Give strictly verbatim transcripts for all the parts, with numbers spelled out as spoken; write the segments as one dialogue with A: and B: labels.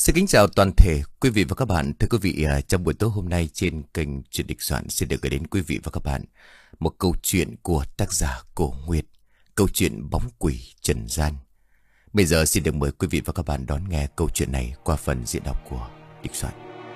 A: Xin kính chào toàn thể quý vị và các bạn. Thưa quý vị, à, trong buổi tối hôm nay trên kênh Chuyện Địch Soạn xin được gửi đến quý vị và các bạn một câu chuyện của tác giả Cổ Nguyệt, câu chuyện Bóng Quỷ Trần Gian. Bây giờ xin được mời quý vị và các bạn đón nghe câu chuyện này qua phần diễn đọc của Địch Soạn.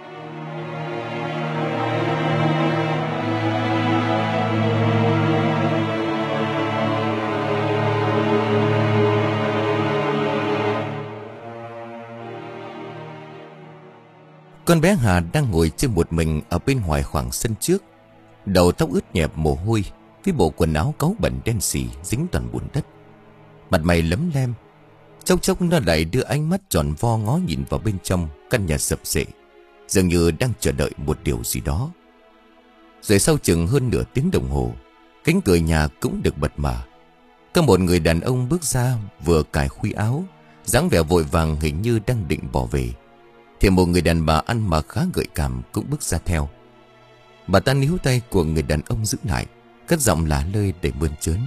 A: Con bé Hà đang ngồi trên một mình ở bên ngoài khoảng sân trước. Đầu tóc ướt nhẹp mồ hôi, với bộ quần áo cáu bẩn đen xì dính toàn bùn đất. Mặt mày lấm lem. Chốc chốc nó lại đưa ánh mắt tròn vo ngó nhìn vào bên trong căn nhà sập xệ, dường như đang chờ đợi một điều gì đó. Rồi sau chừng hơn nửa tiếng đồng hồ, cánh cửa nhà cũng được bật mở. Có một người đàn ông bước ra, vừa cài khuy áo, dáng vẻ vội vàng hình như đang định bỏ về. Thì một người đàn bà ăn mặc khá gợi cảm cũng bước ra theo. Bà ta níu tay của người đàn ông giữ lại, cất giọng lả lơi để bươn trớn.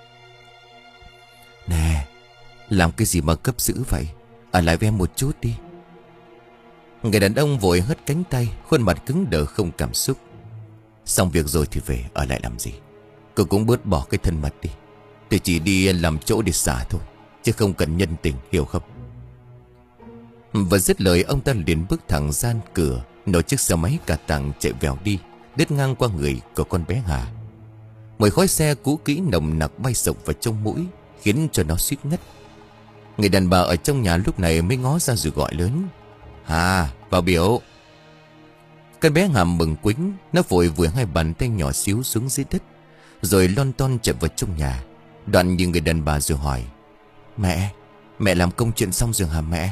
A: Nè, làm cái gì mà cấp dữ vậy? Ở lại với em một chút đi. Người đàn ông vội hất cánh tay, khuôn mặt cứng đờ không cảm xúc. Xong việc rồi thì về, ở lại làm gì? Cô cũng bớt bỏ cái thân mật đi. Tôi chỉ đi làm chỗ để xả thôi, chứ không cần nhân tình, hiểu không? Và dứt lời, ông ta liền bước thẳng ra cửa, nổ chiếc xe máy cà tàng chạy vèo đi, đứt ngang qua người của con bé Hà. Mùi khói xe cũ kỹ nồng nặc bay sộc vào trong mũi, khiến cho nó suýt ngất. Người đàn bà ở trong nhà lúc này mới ngó ra rồi gọi lớn: Hà, vào biểu. Con bé Hà mừng quính, nó vội vùi hai bàn tay nhỏ xíu xuống dưới đất, rồi lon ton chạy vào trong nhà. Đoạn nhìn người đàn bà rồi hỏi: Mẹ, mẹ làm công chuyện xong rồi hả mẹ?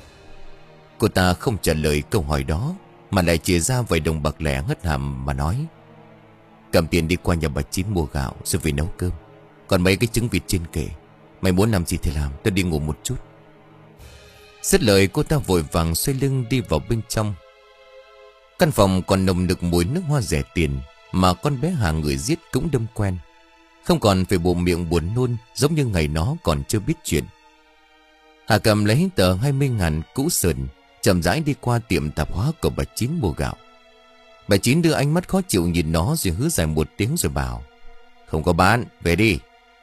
A: Cô ta không trả lời câu hỏi đó, mà lại chia ra vài đồng bạc lẻ hất hàm mà nói: Cầm tiền đi qua nhà bà Chín mua gạo rồi về nấu cơm. Còn mấy cái trứng vịt trên kệ, mày muốn làm gì thì làm, tôi đi ngủ một chút. Dứt lời, cô ta vội vàng xoay lưng đi vào bên trong. Căn phòng còn nồng nực mùi nước hoa rẻ tiền mà con bé Hà người giết cũng đâm quen, không còn phải bộ miệng buồn nôn giống như ngày nó còn chưa biết chuyện. Hà cầm lấy tờ hai mươi ngàn cũ sờn, chậm rãi đi qua tiệm tạp hóa của bà Chín mua gạo. Bà Chín đưa ánh mắt khó chịu nhìn nó rồi hứ dài một tiếng rồi bảo: Không có bán, về đi.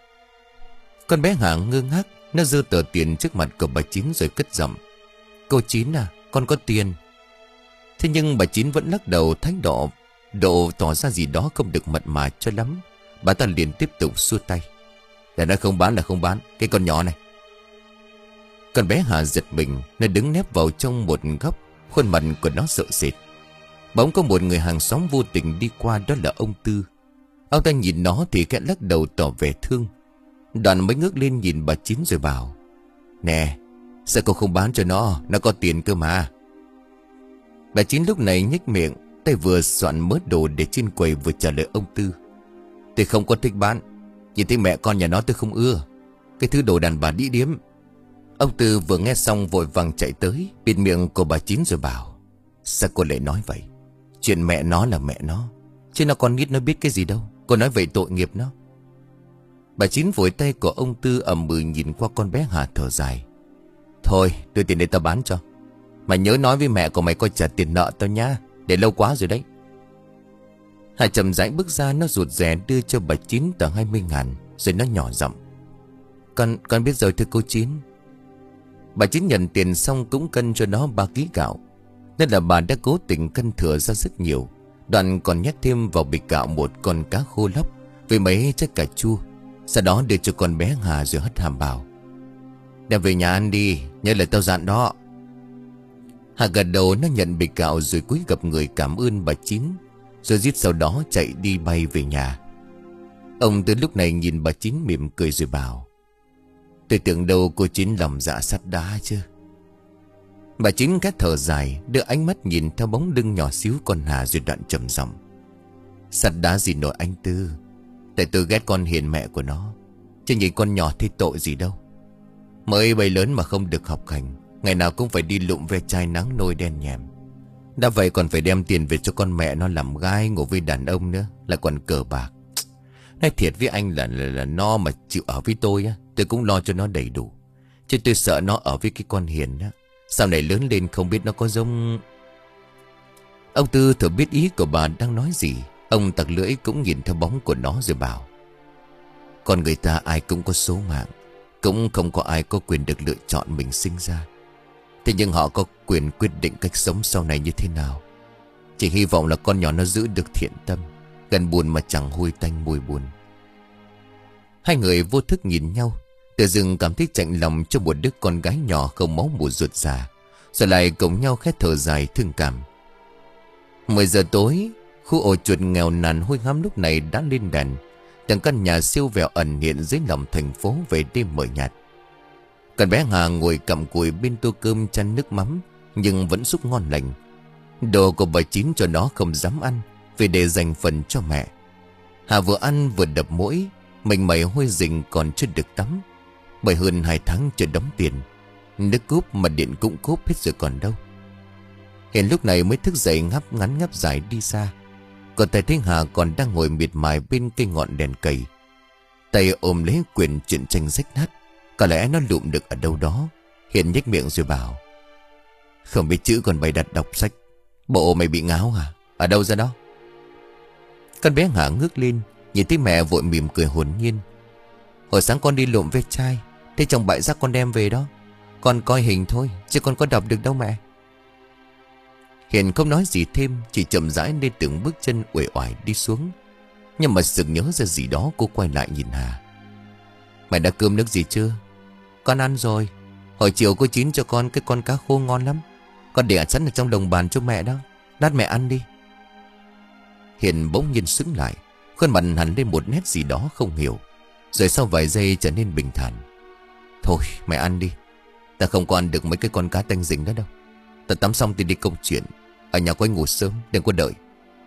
A: Con bé Hà ngơ ngác, nó giơ tờ tiền trước mặt của bà Chín rồi cất giọng: Cô Chín à, con có tiền. Thế nhưng bà Chín vẫn lắc đầu, thái độ độ tỏ ra gì đó không được mặn mà cho lắm. Bà ta liền tiếp tục xua tay: Để nó không bán là không bán, cái con nhỏ này. Con bé Hà giật mình, nó đứng nép vào trong một góc, khuôn mặt của nó sợ sệt. Bỗng có một người hàng xóm vô tình đi qua, đó là ông Tư. Ông ta nhìn nó thì khẽ lắc đầu tỏ vẻ thương. Đoạn mới ngước lên nhìn bà Chín rồi bảo: Nè, sao cô không bán cho nó, nó có tiền cơ mà. Bà Chín lúc này nhếch miệng, tay vừa soạn mớ đồ để trên quầy vừa trả lời ông Tư: Tôi không có thích bán, nhìn thấy mẹ con nhà nó tôi không ưa, cái thứ đồ đàn bà đĩ điếm. Ông Tư vừa nghe xong vội vàng chạy tới, bịt miệng của bà Chín rồi bảo: Sao cô lại nói vậy? Chuyện mẹ nó là mẹ nó, chứ nó con nít nó biết cái gì đâu. Cô nói vậy tội nghiệp nó. Bà Chín vội tay của ông Tư ầm ừ nhìn qua con bé Hà thở dài: Thôi đưa tiền để tao bán cho. Mày nhớ nói với mẹ của mày coi trả tiền nợ tao nhá, để lâu quá rồi đấy. Hà chậm rãi bước ra, nó rụt rè đưa cho bà Chín tờ hai mươi ngàn, rồi nó nhỏ giọng: Con, con biết rồi thưa cô Chín. Bà Chín nhận tiền xong cũng cân cho nó ba ký gạo. Nên là bà đã cố tình cân thừa ra rất nhiều. Đoạn còn nhét thêm vào bịch gạo một con cá khô lóc với mấy trái cà chua. Sau đó đưa cho con bé Hà rồi hất hàm bảo: Đem về nhà ăn đi, nhớ lời tao dặn đó. Hà gật đầu, nó nhận bịch gạo rồi cúi gập người cảm ơn bà Chín, rồi giết sau đó chạy đi bay về nhà. Ông từ lúc này nhìn bà Chín mỉm cười rồi bảo: Tôi tưởng đâu cô Chín lòng dạ sắt đá chứ. Bà Chín khẽ thở dài, đưa ánh mắt nhìn theo bóng lưng nhỏ xíu con Hà rồi đoạn trầm giọng: Sắt đá gì nổi anh Tư, tại tôi ghét con hiền mẹ của nó, chứ nhìn con nhỏ thấy tội gì đâu. Mới bầy lớn mà không được học hành, ngày nào cũng phải đi lụm ve chai nắng nôi đen nhèm. Đã vậy còn phải đem tiền về cho con mẹ nó làm gái ngủ với đàn ông nữa, lại còn cờ bạc. Nói thiệt với anh là, là, là nó mà chịu ở với tôi á, tôi cũng lo cho nó đầy đủ. Chứ tôi sợ nó ở với cái con Hiền á, Sau này lớn lên không biết nó có giống... Ông Tư thừa biết ý của bà đang nói gì. Ông tặc lưỡi cũng nhìn theo bóng của nó rồi bảo: con người ta ai cũng có số mạng, cũng không có ai có quyền được lựa chọn mình sinh ra. Thế nhưng họ có quyền quyết định cách sống sau này như thế nào. Chỉ hy vọng là con nhỏ nó giữ được thiện tâm, gần buồn mà chẳng hôi tanh mùi buồn. Hai người vô thức nhìn nhau, tự dưng cảm thấy chạnh lòng cho một đứa con gái nhỏ không máu mủ ruột già, rồi lại cùng nhau khét thở dài thương cảm. Mười giờ tối, khu ổ chuột nghèo nàn hôi hám lúc này đã lên đèn. Từng căn nhà siêu vẹo ẩn hiện dưới lòng thành phố về đêm mờ nhạt. Con bé Hà ngồi cặm cụi bên tô cơm chan nước mắm, nhưng vẫn xúc ngon lành. Đồ của bà Chín cho nó không dám ăn, vì để dành phần cho mẹ. Hà vừa ăn vừa đập mũi, mình mẩy hôi rình còn chưa được tắm, bởi hơn hai tháng chưa đóng tiền. Nước cúp mà điện cũng cúp hết rồi còn đâu. Hiện lúc này mới thức dậy ngáp ngắn ngáp dài đi xa. Còn tay thấy Hà còn đang ngồi miệt mài bên cây ngọn đèn cầy, tay ôm lấy quyển truyện tranh rách nát, có lẽ nó lụm được ở đâu đó. Hiền nhếch miệng rồi bảo: không biết chữ còn bày đặt đọc sách, bộ mày bị ngáo hả? Ở đâu ra đó? Con bé Hà ngước lên, nhìn thấy mẹ vội mỉm cười hồn nhiên: hồi sáng con đi lụm ve chai, thế trong bãi rác con đem về đó. Con coi hình thôi, chứ con có đọc được đâu mẹ. Hiền không nói gì thêm, chỉ chậm rãi lên từng bước chân uể oải đi xuống. Nhưng mà sực nhớ ra gì đó, cô quay lại nhìn Hà: mày đã cơm nước gì chưa? Con ăn rồi. Hồi chiều cô Chín cho con cái con cá khô ngon lắm, con để sẵn ở trong đồng bàn cho mẹ đó, lát mẹ ăn đi. Hiền bỗng nhiên sững lại, khuôn mặt hằn lên một nét gì đó không hiểu, rồi sau vài giây trở nên bình thản: thôi mày ăn đi, ta không có ăn được mấy cái con cá tanh dính đó đâu. Ta tắm xong thì đi công chuyện, ở nhà cô ấy ngủ sớm, đừng có đợi.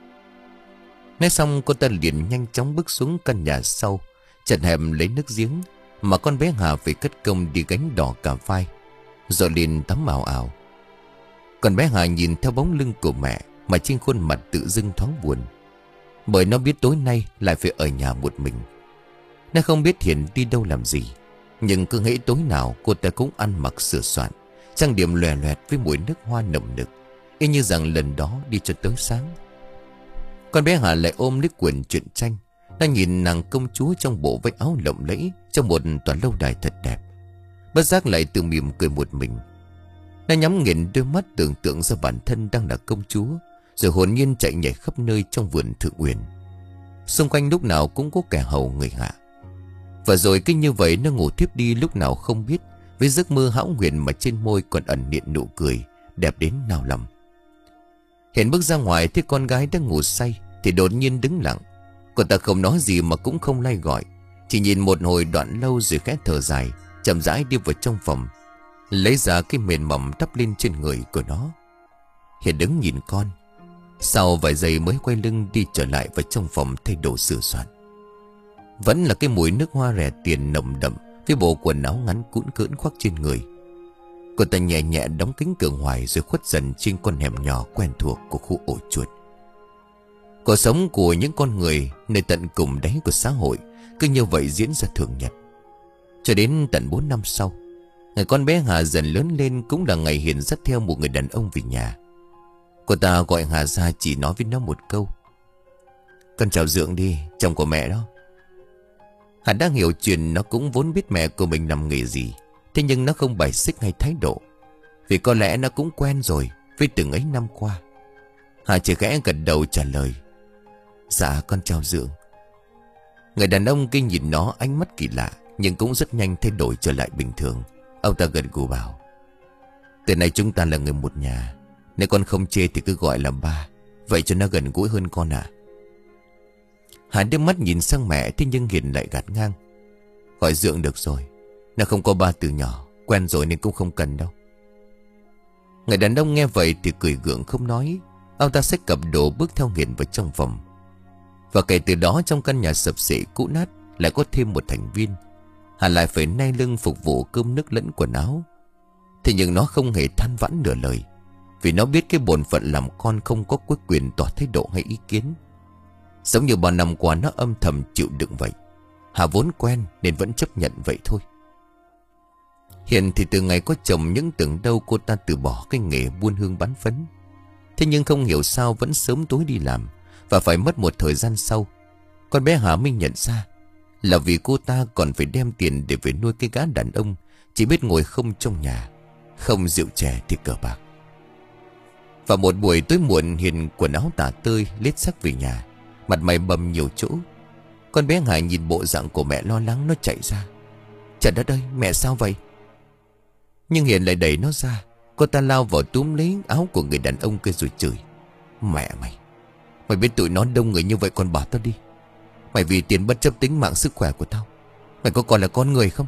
A: Nói xong cô ta liền nhanh chóng bước xuống căn nhà sau, chật hẹp lấy nước giếng mà con bé Hà phải cất công đi gánh đỏ cả vai, rồi liền tắm ảo ảo. Còn bé Hà nhìn theo bóng lưng của mẹ mà trên khuôn mặt tự dưng thoáng buồn, bởi nó biết tối nay lại phải ở nhà một mình. Nó không biết Hiền đi đâu làm gì, nhưng cứ nghĩ tối nào cô ta cũng ăn mặc sửa soạn, trang điểm lòe loẹt với mùi nước hoa nồng nực, y như rằng lần đó đi cho tới sáng. Con bé Hà lại ôm lấy quyển truyện tranh, đang nhìn nàng công chúa trong bộ váy áo lộng lẫy trong một tòa lâu đài thật đẹp. Bất giác lại tự mỉm cười một mình. Nó nhắm nghiền đôi mắt tưởng tượng ra bản thân đang là công chúa, rồi hồn nhiên chạy nhảy khắp nơi trong vườn Thượng Uyển. Xung quanh lúc nào cũng có kẻ hầu người hạ. Và rồi cứ như vậy nó ngủ thiếp đi lúc nào không biết, với giấc mơ hão huyền mà trên môi còn ẩn hiện nụ cười đẹp đến nao lòng. Hiền bước ra ngoài thấy con gái đang ngủ say thì đột nhiên đứng lặng. Cô ta không nói gì mà cũng không lay gọi, chỉ nhìn một hồi đoạn lâu rồi khẽ thở dài, chậm rãi đi vào trong phòng, lấy ra cái mền mỏng đắp lên trên người của nó. Hiền đứng nhìn con, sau vài giây mới quay lưng đi trở lại vào trong phòng thay đồ sửa soạn. Vẫn là cái mùi nước hoa rẻ tiền nồng đậm với bộ quần áo ngắn cũn cỡn khoác trên người. Cô ta nhẹ nhẹ đóng cánh cửa ngoài rồi khuất dần trên con hẻm nhỏ quen thuộc của khu ổ chuột. Cuộc sống của những con người nơi tận cùng đáy của xã hội cứ như vậy diễn ra thường nhật. Cho đến tận bốn năm sau, ngày con bé Hà dần lớn lên cũng là ngày Hiền dắt theo một người đàn ông về nhà. Cô ta gọi Hà ra chỉ nói với nó một câu: con chào Dượng đi, chồng của mẹ đó. Hà đang hiểu chuyện, nó cũng vốn biết mẹ của mình làm nghề gì, thế nhưng nó không bài xích hay thái độ, vì có lẽ nó cũng quen rồi với từng ấy năm qua. Hà chỉ khẽ gật đầu trả lời: dạ con chào Dượng. Người đàn ông kia nhìn nó ánh mắt kỳ lạ, nhưng cũng rất nhanh thay đổi trở lại bình thường. Ông ta gật gù bảo: từ nay chúng ta là người một nhà, nếu con không chê thì cứ gọi là ba, vậy cho nó gần gũi hơn con ạ. Hà đưa mắt nhìn sang mẹ, thế nhưng Hiền lại gạt ngang: gọi Dượng được rồi, nó không có ba từ nhỏ, quen rồi nên cũng không cần đâu. Người đàn ông nghe vậy thì cười gượng không nói. Ông ta xách cặp đồ bước theo Hiền vào trong phòng. Và kể từ đó trong căn nhà sập xệ cũ nát lại có thêm một thành viên. Hà lại phải nay lưng phục vụ cơm nước lẫn quần áo. Thế nhưng nó không hề than vãn nửa lời, vì nó biết cái bổn phận làm con không có quyết quyền tỏ thái độ hay ý kiến. Giống như bao năm qua nó âm thầm chịu đựng vậy. Hà vốn quen nên vẫn chấp nhận vậy thôi. Hiền thì từ ngày có chồng những tưởng đâu cô ta từ bỏ cái nghề buôn hương bán phấn. Thế nhưng không hiểu sao vẫn sớm tối đi làm, và phải mất một thời gian sau, con bé Hà mới nhận ra là vì cô ta còn phải đem tiền để về nuôi cái gã đàn ông chỉ biết ngồi không trong nhà, không rượu chè thì cờ bạc. Và một buổi tối muộn, Hiền quần áo tả tơi lết xác về nhà, mặt mày bầm nhiều chỗ. Con bé Hải nhìn bộ dạng của mẹ lo lắng, nó chạy ra. Trời đất ơi, mẹ sao vậy? Nhưng Hiền lại đẩy nó ra. Cô ta lao vào túm lấy áo của người đàn ông kia rồi chửi. Mẹ mày, mày biết tụi nó đông người như vậy còn bỏ tao đi. Mày vì tiền bất chấp tính mạng sức khỏe của tao. Mày có còn là con người không?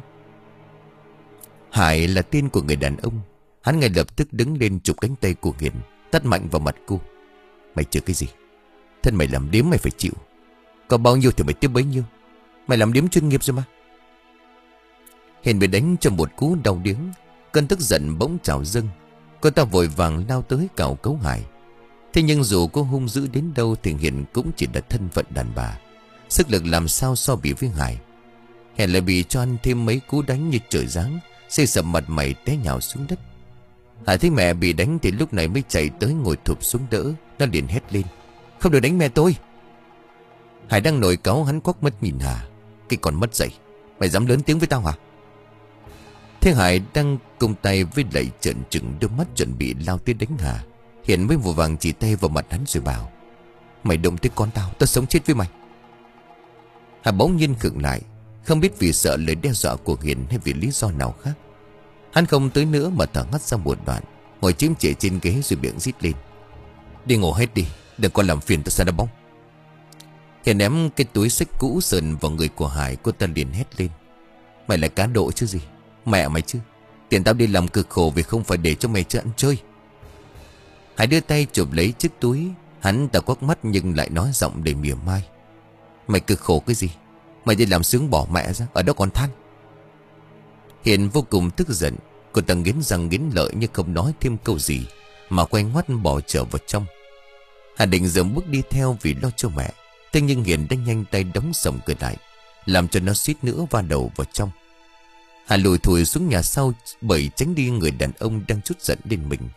A: Hải là tên của người đàn ông. Hắn ngay lập tức đứng lên chụp cánh tay của Hiền, tát mạnh vào mặt cô. Mày chưa cái gì? Thân mày làm điếm mày phải chịu. Có bao nhiêu thì mày tiếp bấy nhiêu. Mày làm điếm chuyên nghiệp rồi mà. Hiền bị đánh cho một cú đau điếng. Cơn tức giận bỗng trào dâng. Cô ta vội vàng lao tới cào cấu Hải. Thế nhưng dù cô hung dữ đến đâu thì Hiền cũng chỉ là thân phận đàn bà. Sức lực làm sao so bì với Hải. Hiền lại bị cho ăn thêm mấy cú đánh như trời giáng, xây sầm mặt mày té nhào xuống đất. Hải thấy mẹ bị đánh thì lúc này mới chạy tới ngồi thụp xuống đỡ. Nó liền hét lên. Không được đánh mẹ tôi. Hải đang nổi cáu, hắn quắc mắt nhìn Hà. Cái còn mất dạy, mày dám lớn tiếng với tao hả? Thế Hải đang cùng tay với lại trợn trừng đôi mắt chuẩn bị lao tới đánh Hà. Hiền mới vội vàng chỉ tay vào mặt hắn rồi bảo. Mày động tới con tao, tao sống chết với mày. Hà bỗng nhiên khựng lại, không biết vì sợ lời đe dọa của Hiền hay vì lý do nào khác. Hắn không tới nữa mà thở hắt ra một đoạn, ngồi chiếm trệ trên ghế rồi miệng rít lên. Đi ngủ hết đi, đừng có làm phiền tao xa đá bóng. Hiền ném cái túi xách cũ sờn vào người của Hải. Cô ta liền hét lên. Mày là cá độ chứ gì? Mẹ mày chứ. Tiền tao đi làm cực khổ vì không phải để cho mày chơi ăn chơi. Hải đưa tay chụp lấy chiếc túi. Hắn ta quắc mắt nhưng lại nói giọng đầy mỉa mai. Mày cực khổ cái gì? Mày đi làm sướng bỏ mẹ ra, ở đó còn than. Hiền vô cùng tức giận. Cô ta nghiến răng nghiến lợi nhưng không nói thêm câu gì, mà quay ngoắt bỏ trở vào trong. Hà định dừng bước đi theo vì lo cho mẹ. Thế nhưng Hiền đã nhanh tay đóng sầm cửa lại, làm cho nó suýt nữa va đầu vào trong. Hà lùi thủi xuống nhà sau bởi tránh đi người đàn ông đang trút giận lên mình.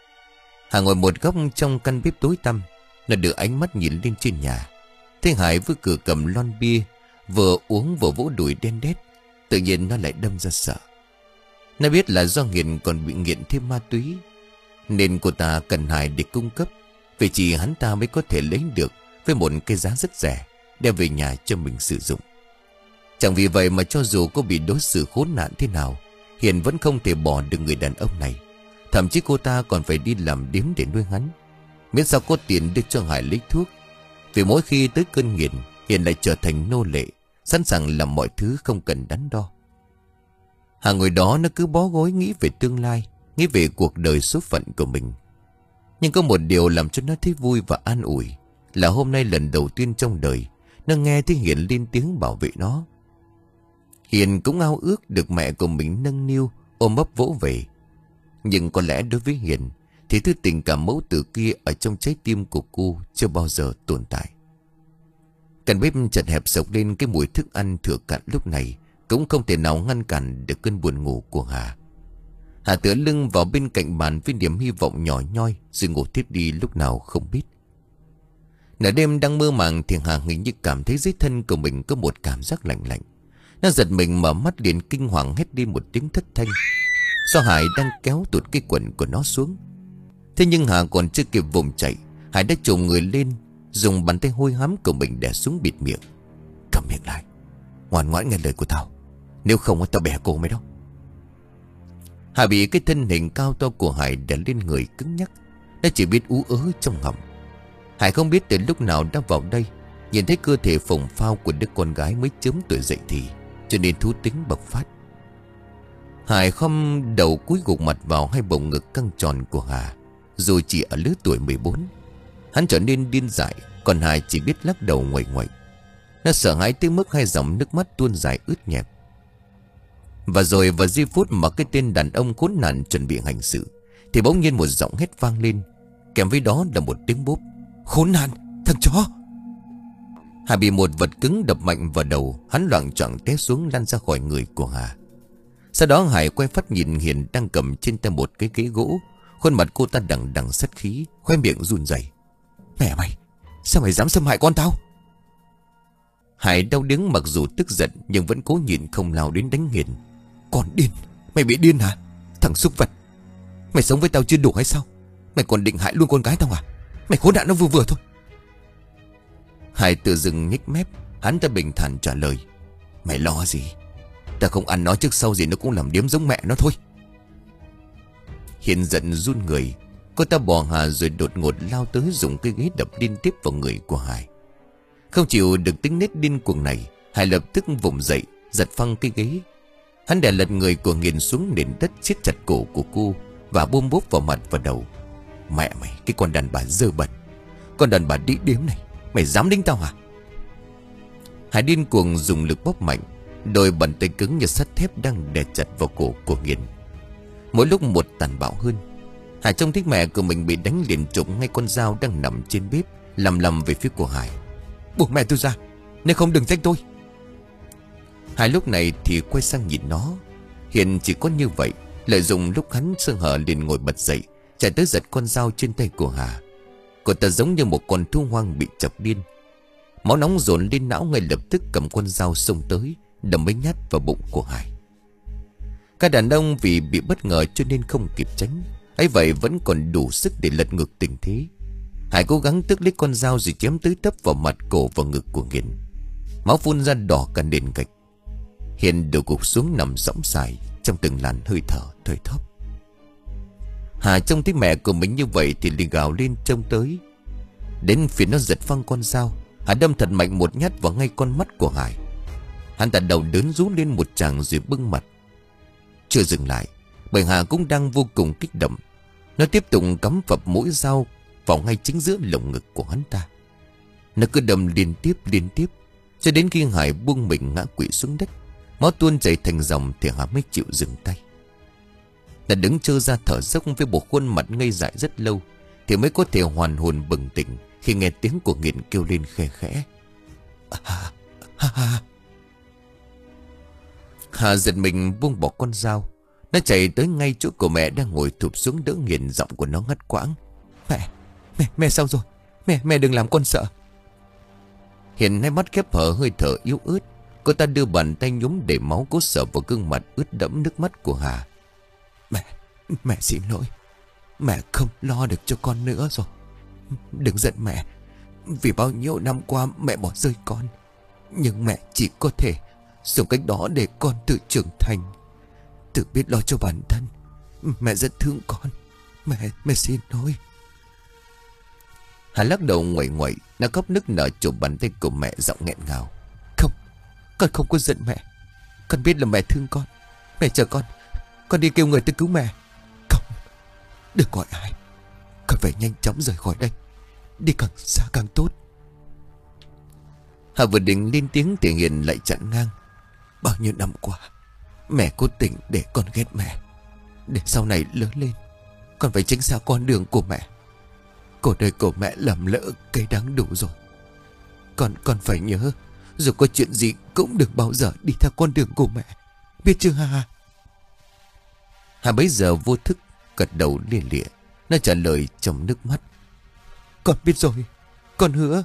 A: Hà ngồi một góc trong căn bếp tối tăm. Nó đưa ánh mắt nhìn lên trên nhà. Thế Hải vừa cửa cầm lon bia, vừa uống vừa vỗ đùi đen đét. Tự nhiên nó lại đâm ra sợ. Nó biết là do Hiền còn bị nghiện thêm ma túy, nên cô ta cần Hải để cung cấp, vì chỉ hắn ta mới có thể lấy được với một cái giá rất rẻ, đem về nhà cho mình sử dụng. Chẳng vì vậy mà cho dù cô bị đối xử khốn nạn thế nào, Hiền vẫn không thể bỏ được người đàn ông này. Thậm chí cô ta còn phải đi làm điếm để nuôi hắn, miễn sao có tiền đưa cho Hải lấy thuốc. Vì mỗi khi tới cơn nghiện, Hiền lại trở thành nô lệ, sẵn sàng làm mọi thứ không cần đắn đo. Hà ngồi đó nó cứ bó gối nghĩ về tương lai, nghĩ về cuộc đời số phận của mình. Nhưng có một điều làm cho nó thấy vui và an ủi, là hôm nay lần đầu tiên trong đời nó nghe thấy Hiền lên tiếng bảo vệ nó. Hiền cũng ao ước được mẹ của mình nâng niu, ôm ấp vỗ về. Nhưng có lẽ đối với Hiền thì thứ tình cảm mẫu tử kia ở trong trái tim của cô chưa bao giờ tồn tại. Căn bếp chật hẹp sộc lên cái mùi thức ăn thừa cạn lúc này cũng không thể nào ngăn cản được cơn buồn ngủ của Hà. Hà tựa lưng vào bên cạnh bàn với niềm hy vọng nhỏ nhoi, rồi ngủ tiếp đi lúc nào không biết. Nửa đêm đang mơ màng thì Hà hình như cảm thấy dưới thân của mình có một cảm giác lạnh lạnh. Nó giật mình mở mắt liền kinh hoàng hét đi một tiếng thất thanh. Do Hải đang kéo tụt cái quần của nó xuống. Thế nhưng Hà còn chưa kịp vùng chạy, Hải đã trồm người lên, dùng bàn tay hôi hám của mình đè xuống bịt miệng. Cầm miệng lại, ngoan ngoãn nghe lời của tao, nếu không tao bẻ cổ mày đó. Hà bị cái thân hình cao to của Hải đè lên người cứng nhắc. Nó chỉ biết ú ớ trong họng. Hải không biết từ lúc nào đã vào đây, nhìn thấy cơ thể phồng phao của đứa con gái mới chớm tuổi dậy thì, cho nên thú tính bộc phát. Hải khom đầu cúi gục mặt vào hai bầu ngực căng tròn của Hà. Dù chỉ ở lứa tuổi mười bốn, hắn trở nên điên dại, còn Hải chỉ biết lắc đầu nguậy nguậy. Nó sợ hãi tới mức hai dòng nước mắt tuôn dài ướt nhẹp. Và rồi vào giây phút mà cái tên đàn ông khốn nạn chuẩn bị hành sự, thì bỗng nhiên một giọng hét vang lên, kèm với đó là một tiếng bốp. Khốn nạn, thằng chó! Hà bị một vật cứng đập mạnh vào đầu. Hắn loạng choạng té xuống lăn ra khỏi người của Hà. Sau đó Hải quay phát nhìn Hiền đang cầm trên tay một cái ghế gỗ. Khuôn mặt cô ta đằng đằng sắt khí, khoe miệng run rẩy. Mẹ mày, sao mày dám xâm hại con tao? Hải đau đớn mặc dù tức giận nhưng vẫn cố nhịn không lao đến đánh Hiền. Còn điên, mày bị điên hả? Thằng súc vật, mày sống với tao chưa đủ hay sao? Mày còn định hại luôn con gái tao à? Mày khốn nạn nó vừa vừa thôi. Hải tự dưng nhếch mép. Hắn ta bình thản trả lời. Mày lo gì? Ta không ăn nó trước sau gì nó cũng làm điếm giống mẹ nó thôi. Hiền giận run người. Cô ta bỏ Hà rồi đột ngột lao tới dùng cái ghế đập liên tiếp vào người của Hải. Không chịu được tính nết điên cuồng này, Hải lập tức vùng dậy, giật phăng cái ghế. Hắn đè lật người của Hiền xuống nền đất, siết chặt cổ của cô và bôm bốp vào mặt và đầu. Mẹ mày, cái con đàn bà dơ bẩn, con đàn bà đĩ điếm này, mày dám đánh tao hả? Hải điên cuồng dùng lực bóp mạnh. Đôi bàn tay cứng như sắt thép đang đè chặt vào cổ của Hiền. Mỗi lúc một tàn bạo hơn. Hải trông thấy mẹ của mình bị đánh liền trúng ngay con dao đang nằm trên bếp, lầm lầm về phía của Hải. Buông mẹ tôi ra, nếu không đừng trách tôi. Hải lúc này thì quay sang nhìn nó. Hiền chỉ có như vậy, lợi dụng lúc hắn sơ hở liền ngồi bật dậy, chạy tới giật con dao trên tay của Hà. Cô ta giống như một con thú hoang bị chọc điên. Máu nóng dồn lên não, ngay lập tức cầm con dao xông tới, đâm mấy nhát vào bụng của Hải. Các đàn ông vì bị bất ngờ cho nên không kịp tránh, ấy vậy vẫn còn đủ sức để lật ngược tình thế. Hải cố gắng tức lấy con dao rồi chém tới tấp vào mặt, cổ và ngực của Hiền. Máu phun ra đỏ cả nền gạch. Hiền đổ gục xuống nằm sõng xoài trong từng làn hơi thở thoi thóp. Hà trông thấy mẹ của mình như vậy thì liền gào lên trông tới. Đến phía nó giật phăng con dao, Hà đâm thật mạnh một nhát vào ngay con mắt của Hải. Hắn ta đầu đớn rú lên một tràng rồi bưng mặt. Chưa dừng lại, bởi Hà cũng đang vô cùng kích động. Nó tiếp tục cắm phập mũi dao vào ngay chính giữa lồng ngực của hắn ta. Nó cứ đâm liên tiếp liên tiếp cho đến khi Hải buông mình ngã quỵ xuống đất. Máu tuôn chảy thành dòng thì Hà mới chịu dừng tay. Nó đứng trơ ra thở dốc với bộ khuôn mặt ngây dại rất lâu thì mới có thể hoàn hồn bừng tỉnh khi nghe tiếng của Nghiện kêu lên khe khẽ. À, à, à. Hà giật mình buông bỏ con dao. Nó chạy tới ngay chỗ của mẹ đang ngồi thụp xuống đỡ Nghiện. Giọng của nó ngắt quãng. Mẹ, mẹ, mẹ sao rồi? Mẹ, mẹ đừng làm con sợ. Hiền hai mắt khép hở, hơi thở yếu ớt. Cô ta đưa bàn tay nhúm để máu cố sờ vào gương mặt ướt đẫm nước mắt của Hà. Mẹ, mẹ xin lỗi. Mẹ không lo được cho con nữa rồi. Đừng giận mẹ. Vì bao nhiêu năm qua mẹ bỏ rơi con. Nhưng mẹ chỉ có thể dùng cách đó để con tự trưởng thành, tự biết lo cho bản thân. Mẹ rất thương con. Mẹ, mẹ xin lỗi. Hà lắc đầu nguậy nguậy. Nó khóc nức nở chụp bàn tay của mẹ, giọng nghẹn ngào. Không, con không có giận mẹ. Con biết là mẹ thương con. Mẹ chờ con. Con đi kêu người tới cứu mẹ. Không, đừng gọi ai. Con phải nhanh chóng rời khỏi đây. Đi càng xa càng tốt. Hà vừa định lên tiếng thì Hiền lại chặn ngang. Bao nhiêu năm qua mẹ cố tình để con ghét mẹ, để sau này lớn lên con phải tránh xa con đường của mẹ. Cuộc đời của mẹ lầm lỡ cái đáng đủ rồi. Con con phải nhớ, dù có chuyện gì cũng đừng bao giờ đi theo con đường của mẹ. Biết chưa Hà? Hà bấy giờ vô thức gật đầu lia lịa. Nó trả lời trong nước mắt. Con biết rồi, con hứa.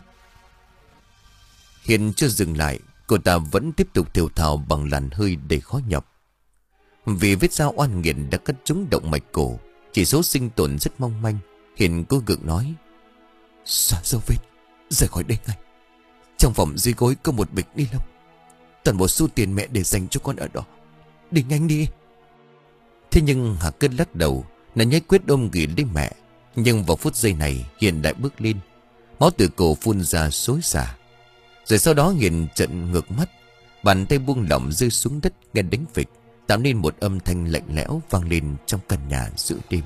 A: Hiền chưa dừng lại. Cô ta vẫn tiếp tục thều thào bằng làn hơi đầy khó nhọc. Vì vết dao oan nghiệt đã cắt trúng động mạch cổ, chỉ số sinh tồn rất mong manh. Hiền cố gượng nói. Xóa dấu vết, rời khỏi đây ngay. Trong phòng dưới gối có một bịch ni lông. Toàn bộ số tiền mẹ để dành cho con ở đó. Đi nhanh đi. Thế nhưng Hà cứ lắc đầu. Nó nhếch quyết ôm ghì lấy mẹ. Nhưng vào phút giây này Hiền lại bước lên. Máu từ cổ phun ra xối xả. Rồi sau đó Hiền trợn ngược mắt. Bàn tay buông lỏng rơi xuống đất nghe đánh phịch, tạo nên một âm thanh lạnh lẽo vang lên trong căn nhà giữa đêm.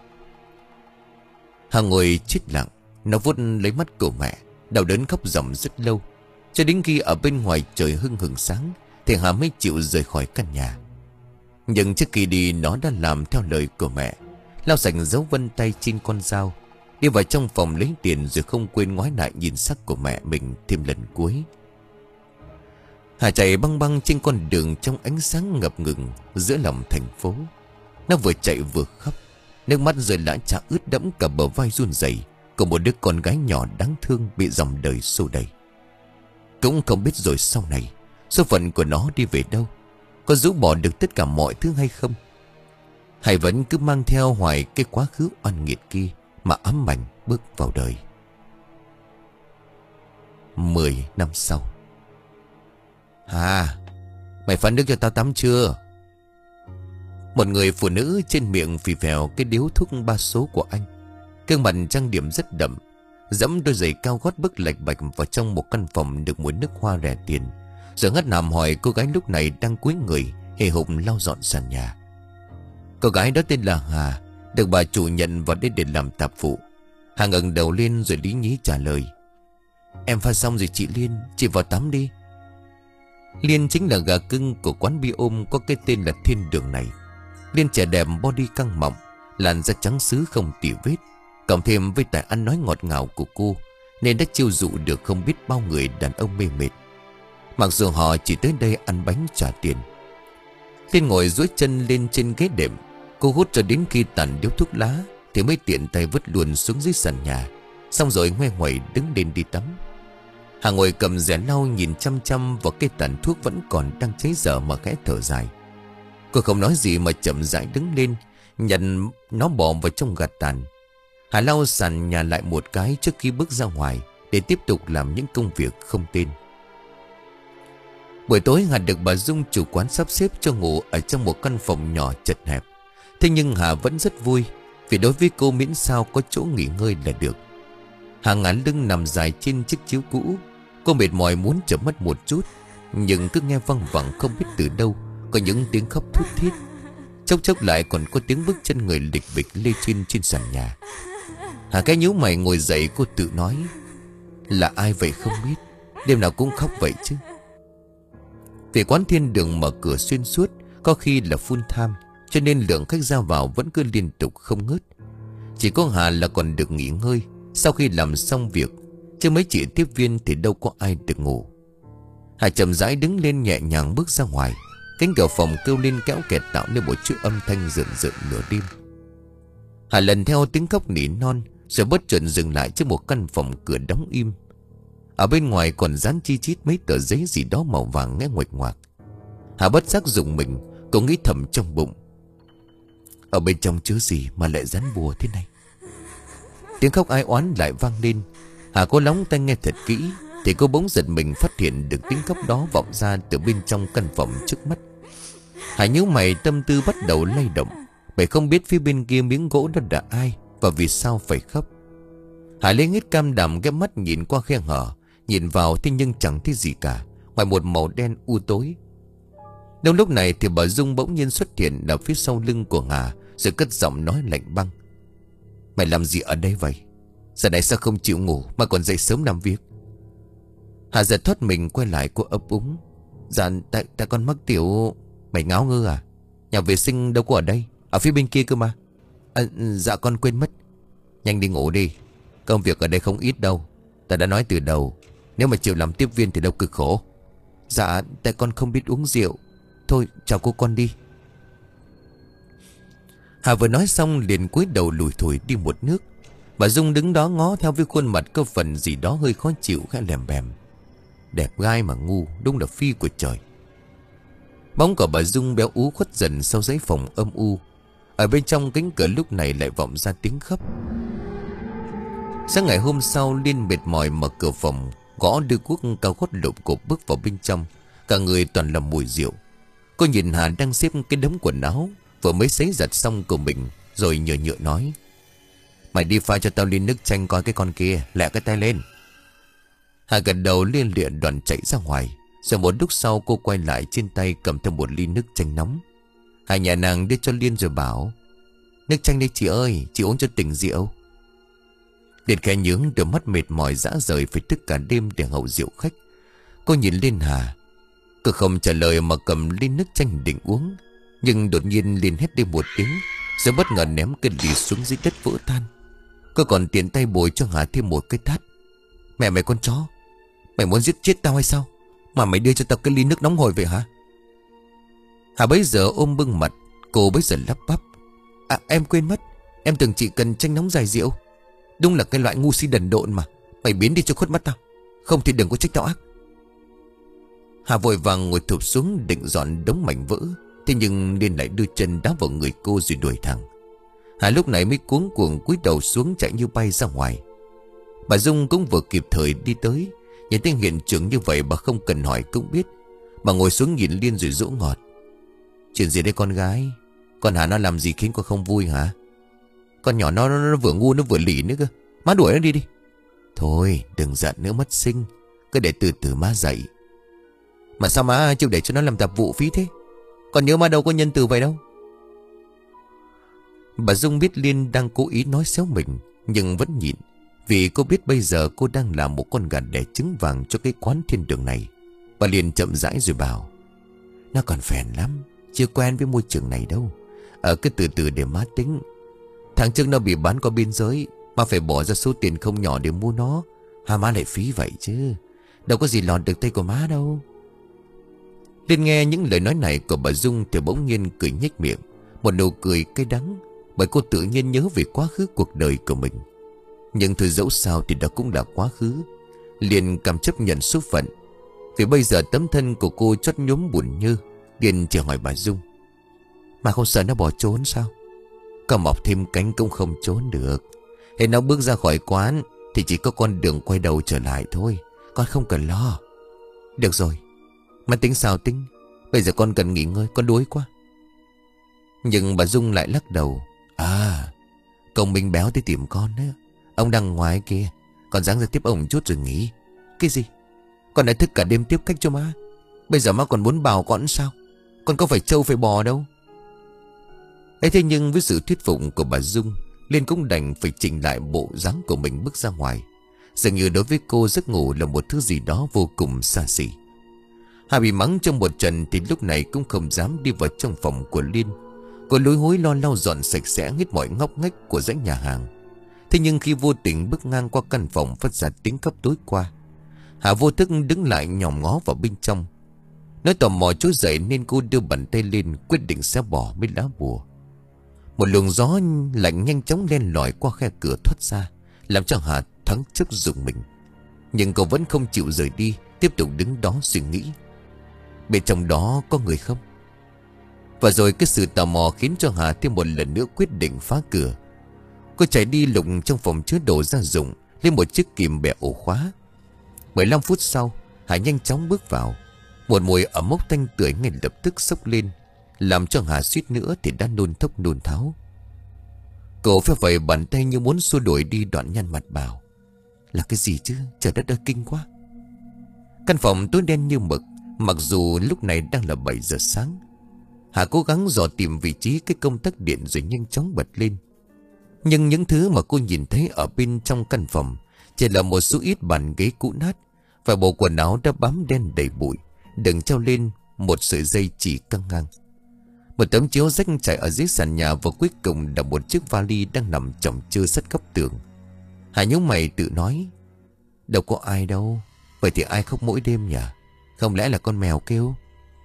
A: Hà ngồi chết lặng. Nó vuốt lấy mắt của mẹ, đau đớn khóc ròng rất lâu. Cho đến khi ở bên ngoài trời hưng hừng sáng thì Hà mới chịu rời khỏi căn nhà. Nhưng trước khi đi nó đã làm theo lời của mẹ, lau sạch dấu vân tay trên con dao, đi vào trong phòng lấy tiền rồi không quên ngoái lại nhìn sắc của mẹ mình thêm lần cuối. Hà chạy băng băng trên con đường trong ánh sáng ngập ngừng giữa lòng thành phố. Nó vừa chạy vừa khóc, nước mắt rơi lã chả ướt đẫm cả bờ vai run rẩy của một đứa con gái nhỏ đáng thương bị dòng đời xô đẩy. Cũng không biết rồi sau này số phận của nó đi về đâu, có rũ bỏ được tất cả mọi thứ hay không, hay vẫn cứ mang theo hoài cái quá khứ oan nghiệt kia mà ám ảnh bước vào đời. Mười năm sau. Hà, mày pha nước cho tao tắm chưa? Một người phụ nữ trên miệng phì phèo cái điếu thuốc ba số của anh, gương mặt trang điểm rất đậm, dẫm đôi giày cao gót bước lạch bạch vào trong một căn phòng được mùi nước hoa rẻ tiền, rồi ngất ngàm hỏi cô gái lúc này đang cúi người hề hục lau dọn sàn nhà. Cô gái đó tên là Hà, được bà chủ nhận vào đây để làm tạp vụ. Hà ngẩng đầu lên rồi lý nhí trả lời: Em pha xong rồi chị Liên, chị vào tắm đi. Liên chính là gà cưng của quán bia ôm có cái tên là Thiên Đường này. Liên trẻ đẹp, body căng mọng, làn da trắng sứ không tì vết, cộng thêm với tài ăn nói ngọt ngào của cô, nên đã chiêu dụ được không biết bao người đàn ông mê mệt, mặc dù họ chỉ tới đây ăn bánh trả tiền. Liên ngồi duỗi chân lên trên ghế đệm, cô hút cho đến khi tàn điếu thuốc lá thì mới tiện tay vứt luôn xuống dưới sàn nhà, xong rồi ngoe ngoẩy đứng lên đi tắm. Hà ngồi cầm rẻ lau nhìn chăm chăm vào cái tàn thuốc vẫn còn đang cháy dở mà khẽ thở dài. Cô không nói gì mà chậm rãi đứng lên, nhận nó bỏ vào trong gạt tàn. Hà lau sàn nhà lại một cái trước khi bước ra ngoài để tiếp tục làm những công việc không tên. Buổi tối Hà được bà Dung chủ quán sắp xếp cho ngủ ở trong một căn phòng nhỏ chật hẹp. Thế nhưng Hà vẫn rất vui, vì đối với cô miễn sao có chỗ nghỉ ngơi là được. Hà ngả lưng nằm dài trên chiếc chiếu cũ. Cô mệt mỏi muốn chợp mắt một chút, nhưng cứ nghe văng vẳng không biết từ đâu có những tiếng khóc thút thít. Chốc chốc lại còn có tiếng bước chân người lịch bịch lê trên trên sàn nhà. Hà cái nhíu mày ngồi dậy, cô tự nói: Là ai vậy không biết, đêm nào cũng khóc vậy chứ. Vì quán Thiên Đường mở cửa xuyên suốt, có khi là full time, cho nên lượng khách ra vào vẫn cứ liên tục không ngớt. Chỉ có Hà là còn được nghỉ ngơi sau khi làm xong việc, chứ mấy chị tiếp viên thì đâu có ai được ngủ. Hà chậm rãi đứng lên nhẹ nhàng bước ra ngoài. Cánh cửa phòng kêu lên kéo kẹt tạo nên một chuỗi âm thanh rợn rợn nửa đêm. Hà lần theo tiếng khóc nỉ non, rồi bất chợt dừng lại trước một căn phòng cửa đóng im. Ở bên ngoài còn dán chi chít mấy tờ giấy gì đó màu vàng nghe nguệch ngoạc. Hà bất giác rùng mình, cô nghĩ thầm trong bụng: Ở bên trong chứa gì mà lại dán bùa thế này? Tiếng khóc ai oán lại vang lên. Hà cố lóng tai nghe thật kỹ thì cô bỗng giật mình phát hiện được tiếng khóc đó vọng ra từ bên trong căn phòng trước mắt. Hà nhíu mày, tâm tư bắt đầu lay động, bởi không biết phía bên kia miếng gỗ đó là ai và vì sao phải khóc. Hà lấy hết cam đảm ghép mắt nhìn qua khe hở, nhìn vào thế nhưng chẳng thấy gì cả ngoài một màu đen u tối. Đâu lúc này thì bà Dung bỗng nhiên xuất hiện ở phía sau lưng của Hà, rồi cất giọng nói lạnh băng: Mày làm gì ở đây vậy? Giờ này sao không chịu ngủ mà còn dậy sớm làm việc? Hà giật thoát mình quay lại, cô ấp úng: Dạ tại, tại con mắc tiểu. Mày ngáo ngơ à? Nhà vệ sinh đâu có ở đây, ở phía bên kia cơ mà. À, dạ con quên mất. Nhanh đi ngủ đi, công việc ở đây không ít đâu. Ta đã nói từ đầu, nếu mà chịu làm tiếp viên thì đâu cực khổ. Dạ tại con không biết uống rượu. Thôi chào cô, con đi. Hà vừa nói xong liền cúi đầu lùi thủi đi một nước. Bà Dung đứng đó ngó theo với khuôn mặt có phần gì đó hơi khó chịu, khẽ lèm bèm: Đẹp gai mà ngu, đúng là phi của trời. Bóng của bà Dung béo ú khuất dần sau dãy phòng âm u. Ở bên trong cánh cửa lúc này lại vọng ra tiếng khóc. Sáng ngày hôm sau, Liên mệt mỏi mở cửa phòng, gõ đưa cuốc cao gót lộp cộp bước vào bên trong. Cả người toàn là mùi rượu. Cô nhìn Hà đang xếp cái đống quần áo vừa mới sấy giặt xong của mình, rồi nhựa nhựa nói: Mày đi pha cho tao ly nước chanh coi cái con kia, lẹ cái tay lên. Hà gật đầu liên lịa đoàn chạy ra ngoài. Rồi một lúc sau cô quay lại, trên tay cầm theo một ly nước chanh nóng. Hà nhà nàng đưa cho Liên rồi bảo: Nước chanh đây chị ơi, chị uống cho tỉnh rượu. Liên khẽ nhướng, đôi mắt mệt mỏi dã rời phải thức cả đêm để hậu rượu khách. Cô nhìn lên Hà, cô không trả lời mà cầm ly nước chanh định uống. Nhưng đột nhiên Liên hét lên một tiếng, rồi bất ngờ ném cái ly xuống dưới đất vỡ tan. Cô còn tiện tay bồi cho Hà thêm một cái tát: Mẹ mày con chó, mày muốn giết chết tao hay sao? Mà mày đưa cho tao cái ly nước nóng hổi vậy hả? Hà bấy giờ ôm bưng mặt. Cô bấy giờ lắp bắp. À em quên mất, em tưởng chị cần chanh nóng giải rượu. Đúng là cái loại ngu si đần độn mà. Mày biến đi cho khuất mắt tao. Không thì đừng có trách tao ác. Hà vội vàng ngồi thụp xuống định dọn đống mảnh vỡ. Thế nhưng Liên lại đưa chân đá vào người cô rồi đuổi thẳng. Hà lúc này mới cuống cuồng cúi đầu xuống chạy như bay ra ngoài. Bà Dung cũng vừa kịp thời đi tới. Nhìn thấy hiện trường như vậy bà không cần hỏi cũng biết. Bà ngồi xuống nhìn Liên rồi dỗ ngọt. Chuyện gì đây con gái? Con Hà nó làm gì khiến con không vui hả? Con nhỏ nó, nó, nó vừa ngu nó vừa lì nữa cơ. Má đuổi nó đi đi. Thôi đừng giận nữa mất sinh. Cứ để từ từ má dạy. Mà sao má chịu để cho nó làm tạp vụ phí thế? Còn nhớ má đâu có nhân từ vậy đâu. Bà Dung biết Liên đang cố ý nói xéo mình, nhưng vẫn nhịn. Vì cô biết bây giờ cô đang làm một con gà đẻ trứng vàng cho cái quán thiên đường này. Bà liền chậm rãi rồi bảo. Nó còn phèn lắm, chưa quen với môi trường này đâu. Ở cứ từ từ để má tính. Tháng trước nó bị bán qua biên giới, má phải bỏ ra số tiền không nhỏ để mua nó. Hà má lại phí vậy chứ. Đâu có gì lọt được tay của má đâu. Liên nghe những lời nói này của bà Dung thì bỗng nhiên cười nhếch miệng. Một nụ cười cay đắng. Bởi cô tự nhiên nhớ về quá khứ cuộc đời của mình. Nhưng thôi dẫu sao thì đó cũng là quá khứ. Liên cảm chấp nhận số phận. Vì bây giờ tấm thân của cô chót nhúm buồn như. Liên chỉ hỏi bà Dung. Mà không sợ nó bỏ trốn sao? Có mọc thêm cánh cũng không trốn được. Hết nó bước ra khỏi quán thì chỉ có con đường quay đầu trở lại thôi. Con không cần lo. Được rồi, mà tính sao tính. Bây giờ con cần nghỉ ngơi, con đuối quá. Nhưng bà Dung lại lắc đầu. À, công Minh béo tới tìm con đó. Ông đang ngoài kia. Con ráng ra tiếp ông chút rồi nghỉ. Cái gì? Con đã thức cả đêm tiếp khách cho má. Bây giờ má còn muốn bào con sao? Con có phải trâu phải bò đâu. Ấy thế nhưng với sự thuyết phục của bà Dung, Liên cũng đành phải chỉnh lại bộ dáng của mình bước ra ngoài. Dường như đối với cô giấc ngủ là một thứ gì đó vô cùng xa xỉ. Hà bị mắng trong một trận thì lúc này cũng không dám đi vào trong phòng của Liên. Cô lối hối lo lau dọn sạch sẽ hết mọi ngóc ngách của dãy nhà hàng. Thế nhưng khi vô tình bước ngang qua căn phòng phát ra tiếng cấp tối qua, Hà vô thức đứng lại nhòm ngó vào bên trong. Nói tò mò trỗi dậy nên cô đưa bàn tay lên quyết định xé bỏ mấy lá bùa. Một luồng gió lạnh nhanh chóng len lỏi qua khe cửa thoát ra, làm cho Hà thoáng chốc rùng mình. Nhưng cô vẫn không chịu rời đi, tiếp tục đứng đó suy nghĩ. Bên trong đó có người không? Và rồi cái sự tò mò khiến cho Hà thêm một lần nữa quyết định phá cửa. Cô chạy đi lục trong phòng chứa đồ gia dụng, lấy một chiếc kìm bẻ ổ khóa. mười lăm phút sau, Hà nhanh chóng bước vào. Một mùi ẩm mốc tanh tưởi ngay lập tức xốc lên, làm cho Hà suýt nữa thì đã nôn thốc nôn tháo. Cô phải vẩy bàn tay như muốn xua đuổi đi đoạn nhăn mặt bảo. Là cái gì chứ? Trời đất ơi kinh quá. Căn phòng tối đen như mực, mặc dù lúc này đang là bảy giờ sáng. Hà cố gắng dò tìm vị trí cái công tắc điện rồi nhanh chóng bật lên. Nhưng những thứ mà cô nhìn thấy ở bên trong căn phòng chỉ là một số ít bàn ghế cũ nát và bộ quần áo đã bám đen đầy bụi, đừng treo lên một sợi dây chỉ căng ngang. Một tấm chiếu rách trải ở dưới sàn nhà và cuối cùng là một chiếc vali đang nằm chồng chơ sát góc tường. Hà nhíu mày tự nói. Đâu có ai đâu. Vậy thì ai khóc mỗi đêm nhỉ? Không lẽ là con mèo kêu?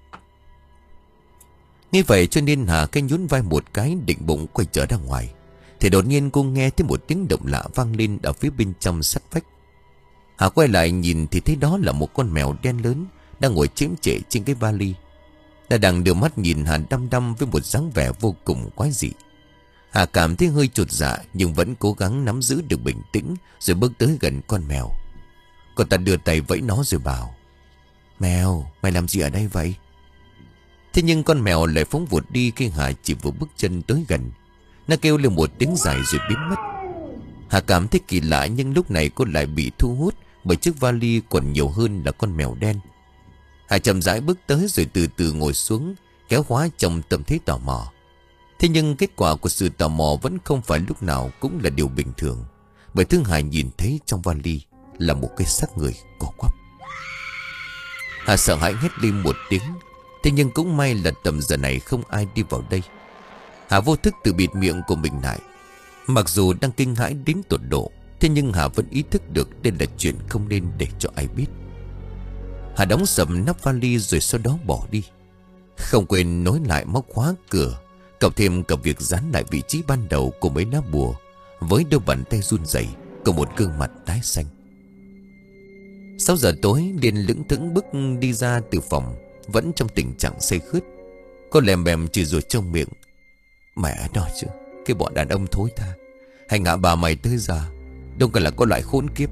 A: Như vậy cho nên Hà cái nhún vai một cái định bụng quay trở ra ngoài. Thì đột nhiên cô nghe thấy một tiếng động lạ vang lên ở phía bên trong sắt vách. Hà quay lại nhìn thì thấy đó là một con mèo đen lớn đang ngồi chiếm trệ trên cái vali. Đã đang đưa mắt nhìn Hà đăm đăm với một dáng vẻ vô cùng quái dị. Hà cảm thấy hơi chột dạ nhưng vẫn cố gắng nắm giữ được bình tĩnh rồi bước tới gần con mèo. Cô ta đưa tay vẫy nó rồi bảo. Mèo, mày làm gì ở đây vậy? Thế nhưng con mèo lại phóng vụt đi khi Hà chỉ vừa bước chân tới gần. Nó kêu lên một tiếng dài rồi biến mất. Hà cảm thấy kỳ lạ nhưng lúc này cô lại bị thu hút bởi chiếc vali còn nhiều hơn là con mèo đen. Hà chậm rãi bước tới rồi từ từ ngồi xuống, kéo khóa trong tâm thế tò mò. Thế nhưng kết quả của sự tò mò vẫn không phải lúc nào cũng là điều bình thường. Bởi thứ Hà nhìn thấy trong vali là một cái xác người co quắp. Hà sợ hãi hét lên một tiếng. Thế nhưng cũng may là tầm giờ này không ai đi vào đây. Hà vô thức tự bịt miệng của mình lại. Mặc dù đang kinh hãi đến tột độ, thế nhưng Hà vẫn ý thức được đây là chuyện không nên để cho ai biết. Hà đóng sập nắp vali rồi sau đó bỏ đi. Không quên nối lại móc khóa cửa, cộng thêm cả việc dán lại vị trí ban đầu của mấy lá bùa, với đôi bàn tay run rẩy cùng một gương mặt tái xanh. Sáu giờ tối, Liên lững thững bước đi ra từ phòng, vẫn trong tình trạng say khướt. Cô lèm bèm chỉ rồi trong miệng: mẹ nói chứ, cái bọn đàn ông thối tha, hành hạ bà mày tới giờ, đâu cần là có loại khốn kiếp.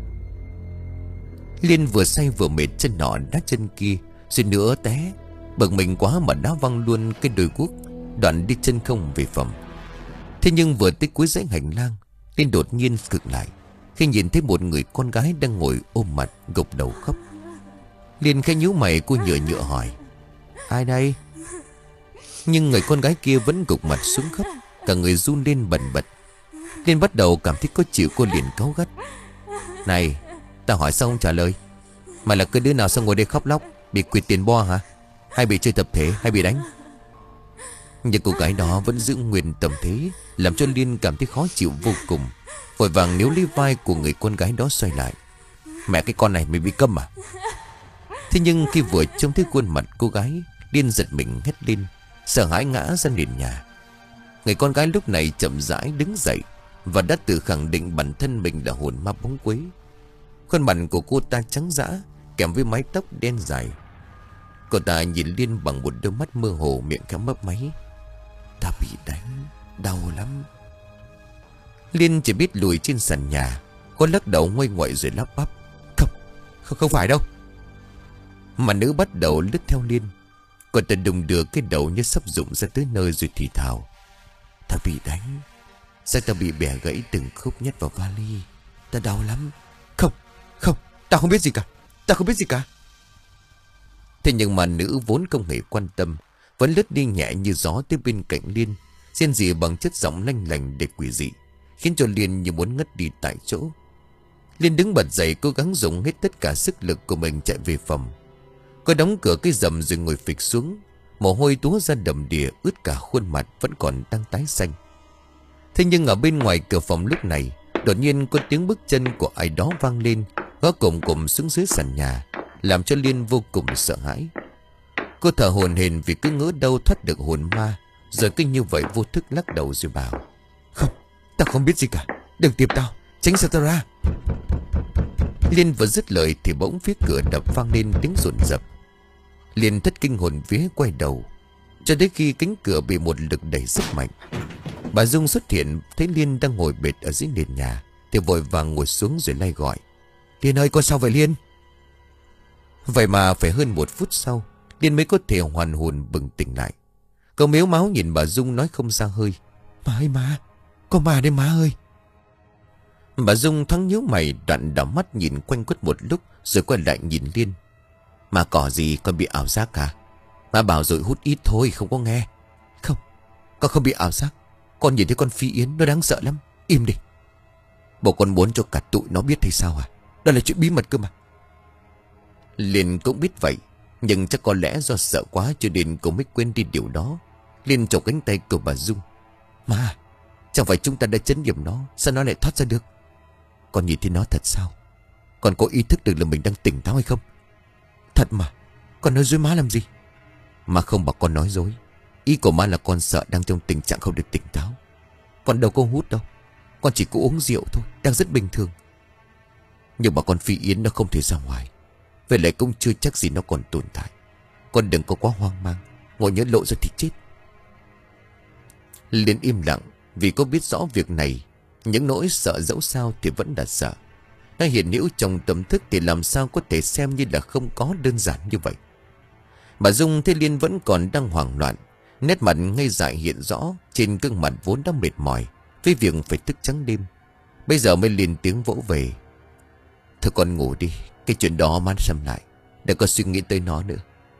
A: Liên vừa say vừa mệt, chân nọ đá chân kia, rồi nữa té, bực mình quá mà đá văng luôn cái đôi guốc, đoạn đi chân không về phòng. Thế nhưng vừa tới cuối dãy hành lang, Liên đột nhiên khựng lại khi nhìn thấy một người con gái đang ngồi ôm mặt gục đầu khóc. Liên khẽ nhíu mày, cô nhựa nhựa hỏi: ai đây? Nhưng người con gái kia vẫn gục mặt xuống khóc, cả người run lên bần bật. Liên bắt đầu cảm thấy khó chịu, cô liền cáu gắt: này, ta hỏi sao không trả lời? Mày là cái đứa nào sao ngồi đây khóc lóc? Bị quỵt tiền bo hả? Hay bị chơi tập thể, hay bị đánh? Nhưng cô gái đó vẫn giữ nguyên tâm thế, làm cho Liên cảm thấy khó chịu vô cùng. Vội vàng níu lấy vai của người con gái đó xoay lại: mẹ cái con này mày bị câm à? Thế nhưng khi vừa trông thấy khuôn mặt cô gái, Liên giật mình hét lên, sợ hãi ngã ra nền nhà. Người con gái lúc này chậm rãi đứng dậy và đã tự khẳng định bản thân mình là hồn ma bóng quế. Khuôn mặt của cô ta trắng dã, kèm với mái tóc đen dài. Cô ta nhìn Liên bằng một đôi mắt mơ hồ, miệng khẽ mấp máy: ta bị đánh, đau lắm. Liên chỉ biết lùi trên sàn nhà. Cô lắc đầu ngoay ngoại rồi lắp bắp: Không, không, không phải đâu. Mà nữ bắt đầu lướt theo Liên. Cô ta đùng đưa cái đầu như sắp rụng ra tới nơi rồi thì thào: ta bị đánh, sao ta bị bẻ gãy từng khúc nhét vào vali, ta đau lắm. Không, không, ta không biết gì cả, ta không biết gì cả. Thế nhưng mà nữ vốn không hề quan tâm, vẫn lướt đi nhẹ như gió tới bên cạnh Liên, rên rỉ bằng chất giọng lanh lành để quỷ dị, khiến cho Liên như muốn ngất đi tại chỗ. Liên đứng bật dậy, cố gắng dùng hết tất cả sức lực của mình chạy về phòng. Cô đóng cửa cái rầm rồi ngồi phịch xuống, mồ hôi túa ra đầm đìa, ướt cả khuôn mặt vẫn còn đang tái xanh. Thế nhưng ở bên ngoài cửa phòng lúc này, đột nhiên có tiếng bước chân của ai đó vang lên, gõ cồm cồm xuống dưới sàn nhà, làm cho Liên vô cùng sợ hãi. Cô thở hổn hển vì cứ ngỡ đâu thoát được hồn ma, rồi cứ như vậy vô thức lắc đầu rồi bảo: Không, tao không biết gì cả, đừng tìm tao, tránh xa tao ra. Liên vừa dứt lời thì bỗng phía cửa đập vang lên tiếng rồn rập. Liên thất kinh hồn vía quay đầu, cho đến khi cánh cửa bị một lực đẩy rất mạnh. Bà Dung xuất hiện thấy Liên đang ngồi bệt ở dưới nền nhà thì vội vàng ngồi xuống rồi lay gọi: Liên ơi, con sao vậy Liên? Vậy mà phải hơn một phút sau, Liên mới có thể hoàn hồn bừng tỉnh lại. Cậu mếu máu nhìn bà Dung nói không ra hơi: Má ơi má, có ma đây má ơi. Bà Dung thoáng nhíu mày, đoạn đảo mắt nhìn quanh quất một lúc rồi quay lại nhìn Liên: Mà cỏ gì, con bị ảo giác à? Má bảo rồi hút ít thôi, không có nghe. Không, con không bị ảo giác. Con nhìn thấy con Phi Yến, nó đáng sợ lắm. Im đi. Bộ con muốn cho cả tụi nó biết hay sao à? Đó là chuyện bí mật cơ mà. Liên cũng biết vậy, nhưng chắc có lẽ do sợ quá cho nên cô mới quên đi điều đó. Liên chọc cánh tay của bà Dung: Mà, chẳng phải chúng ta đã chấn điểm nó, sao nó lại thoát ra được? Con nhìn thấy nó thật sao? Con có ý thức được là mình đang tỉnh táo hay không? Thật mà, con nói dối má làm gì? Má không bảo con nói dối. Ý của má là con sợ đang trong tình trạng không được tỉnh táo. Con đâu có hút đâu, con chỉ có uống rượu thôi, đang rất bình thường. Nhưng mà con Phi Yến nó không thể ra ngoài, vậy lại cũng chưa chắc gì nó còn tồn tại. Con đừng có quá hoang mang, ngồi nhớ lộ ra thì chết. Liên im lặng vì cô biết rõ việc này. Những nỗi sợ dẫu sao thì vẫn là sợ. Nó hiện hữu trong tâm thức thì làm sao có thể xem như là không có đơn giản như vậy. Bà Dung thấy Liên vẫn còn đang hoảng loạn, nét mặt ngây dại hiện rõ trên gương mặt vốn đã mệt mỏi với việc phải thức trắng đêm. Bây giờ mới lên tiếng vỗ về: Thôi con ngủ đi, cái chuyện đó man xâm lại, đừng có suy nghĩ tới nó nữa.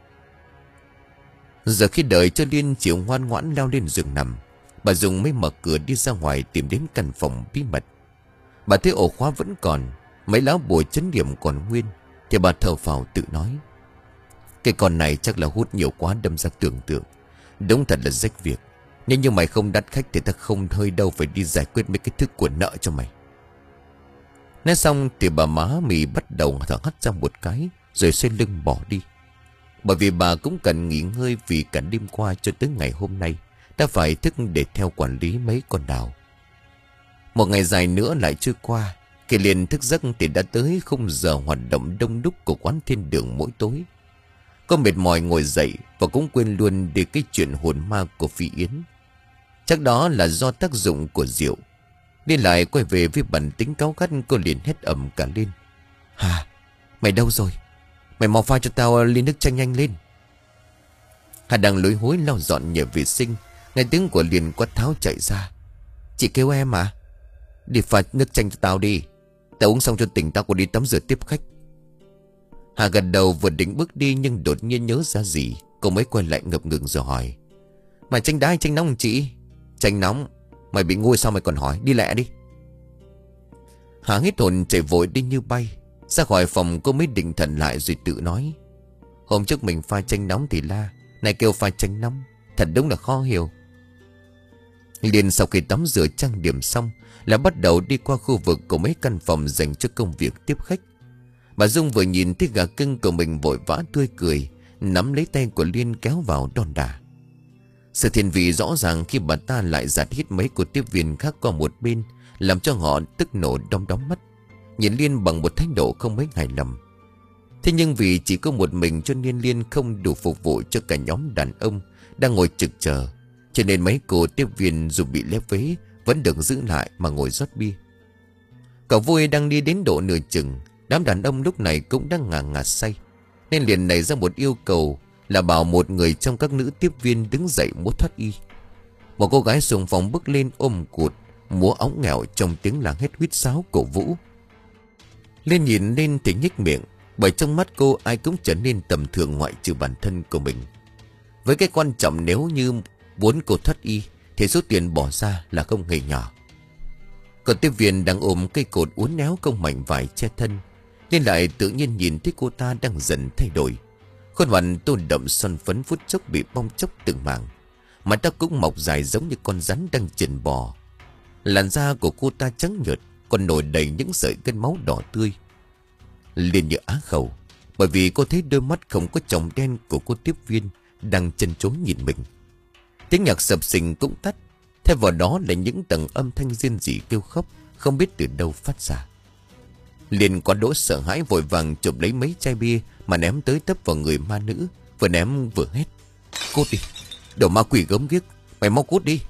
A: Giờ khi đợi cho Liên chịu ngoan ngoãn leo lên giường nằm, bà Dung mới mở cửa đi ra ngoài tìm đến căn phòng bí mật. Bà thấy ổ khóa vẫn còn, mấy lá bùa chấn điểm còn nguyên, thì bà thở phào tự nói: Cái con này chắc là hút nhiều quá đâm ra tưởng tượng. Đúng thật là rách việc. Nhưng như mày không đắt khách thì ta không hơi đâu phải đi giải quyết mấy cái thức của nợ cho mày. Nói xong thì bà má mì bắt đầu thở hắt ra một cái, rồi xoay lưng bỏ đi. Bởi vì bà cũng cần nghỉ ngơi vì cả đêm qua cho tới ngày hôm nay đã phải thức để theo quản lý mấy con đào. Một ngày dài nữa lại trôi qua. Khi liền thức giấc thì đã tới khung giờ hoạt động đông đúc của quán thiên đường mỗi tối. Cô mệt mỏi ngồi dậy và cũng quên luôn đi cái chuyện hồn ma của Phi Yến. Chắc đó là do tác dụng của rượu. Đi lại quay về với bản tính cáu gắt, cô liền hét ầm cả lên. Hà, mày đâu rồi? Mày mau pha cho tao ly nước chanh nhanh lên. Hà đang lối hối lau dọn nhà vệ sinh, nghe tiếng của liền quát tháo chạy ra. Chị kêu em à? Đi pha nước chanh cho tao đi. Tao uống xong cho tỉnh tao còn đi tắm rửa tiếp khách. Hà gật đầu vừa định bước đi nhưng đột nhiên nhớ ra gì. Cô mới quay lại ngập ngừng rồi hỏi. Mà chanh đá hay chanh nóng chị? Chanh nóng. Mày bị ngu sao mày còn hỏi? Đi lẹ đi. Hà hết hồn chạy vội đi như bay. Ra khỏi phòng cô mới định thần lại rồi tự nói. Hôm trước mình pha chanh nóng thì la, này kêu pha chanh nóng. Thật đúng là khó hiểu. Liền sau khi tắm rửa trang điểm xong là bắt đầu đi qua khu vực của mấy căn phòng dành cho công việc tiếp khách. Bà Dung vừa nhìn thấy gà cưng của mình vội vã tươi cười, nắm lấy tay của Liên kéo vào đòn đà. Sự thiên vị rõ ràng khi bà ta lại giạt hít mấy cô tiếp viên khác qua một bên, làm cho họ tức nổ đom đóm mắt, nhìn Liên bằng một thái độ không mấy hài lòng. Thế nhưng vì chỉ có một mình cho nên Liên không đủ phục vụ cho cả nhóm đàn ông đang ngồi trực chờ, cho nên mấy cô tiếp viên dù bị lép vế vẫn được giữ lại mà ngồi rót bia. Cậu Vui đang đi đến độ nửa chừng, đám đàn ông lúc này cũng đang ngà ngà say, nên liền nảy ra một yêu cầu là bảo một người trong các nữ tiếp viên đứng dậy múa thoát y. Một cô gái xung phong bước lên ôm cụt, múa óng nghèo trong tiếng làng hét huýt sáo cổ vũ. Lên nhìn lên thì nhếch miệng, bởi trong mắt cô ai cũng trở nên tầm thường ngoại trừ bản thân của mình. Với cái quan trọng nếu như muốn cô thoát y thì số tiền bỏ ra là không hề nhỏ. Còn tiếp viên đang ôm cây cột uốn éo công mảnh vải che thân, nên lại tự nhiên nhìn thấy cô ta đang dần thay đổi. Khuôn mặt tô đậm son phấn phút chốc bị bong chóc từng mảng, mà ta cũng mọc dài giống như con rắn đang chần bò. Làn da của cô ta trắng nhợt, còn nổi đầy những sợi gân máu đỏ tươi. Liền như á khẩu, bởi vì cô thấy đôi mắt không có tròng đen của cô tiếp viên đang chần chối nhìn mình. Tiếng nhạc sập sình cũng tắt, thay vào đó là những tầng âm thanh rên rỉ kêu khóc không biết từ đâu phát ra. Liền quá đỗi sợ hãi vội vàng chụp lấy mấy chai bia mà ném tới tấp vào người ma nữ, vừa ném vừa hét. Cút đi, đồ ma quỷ gớm ghiếc, mày mau cút đi.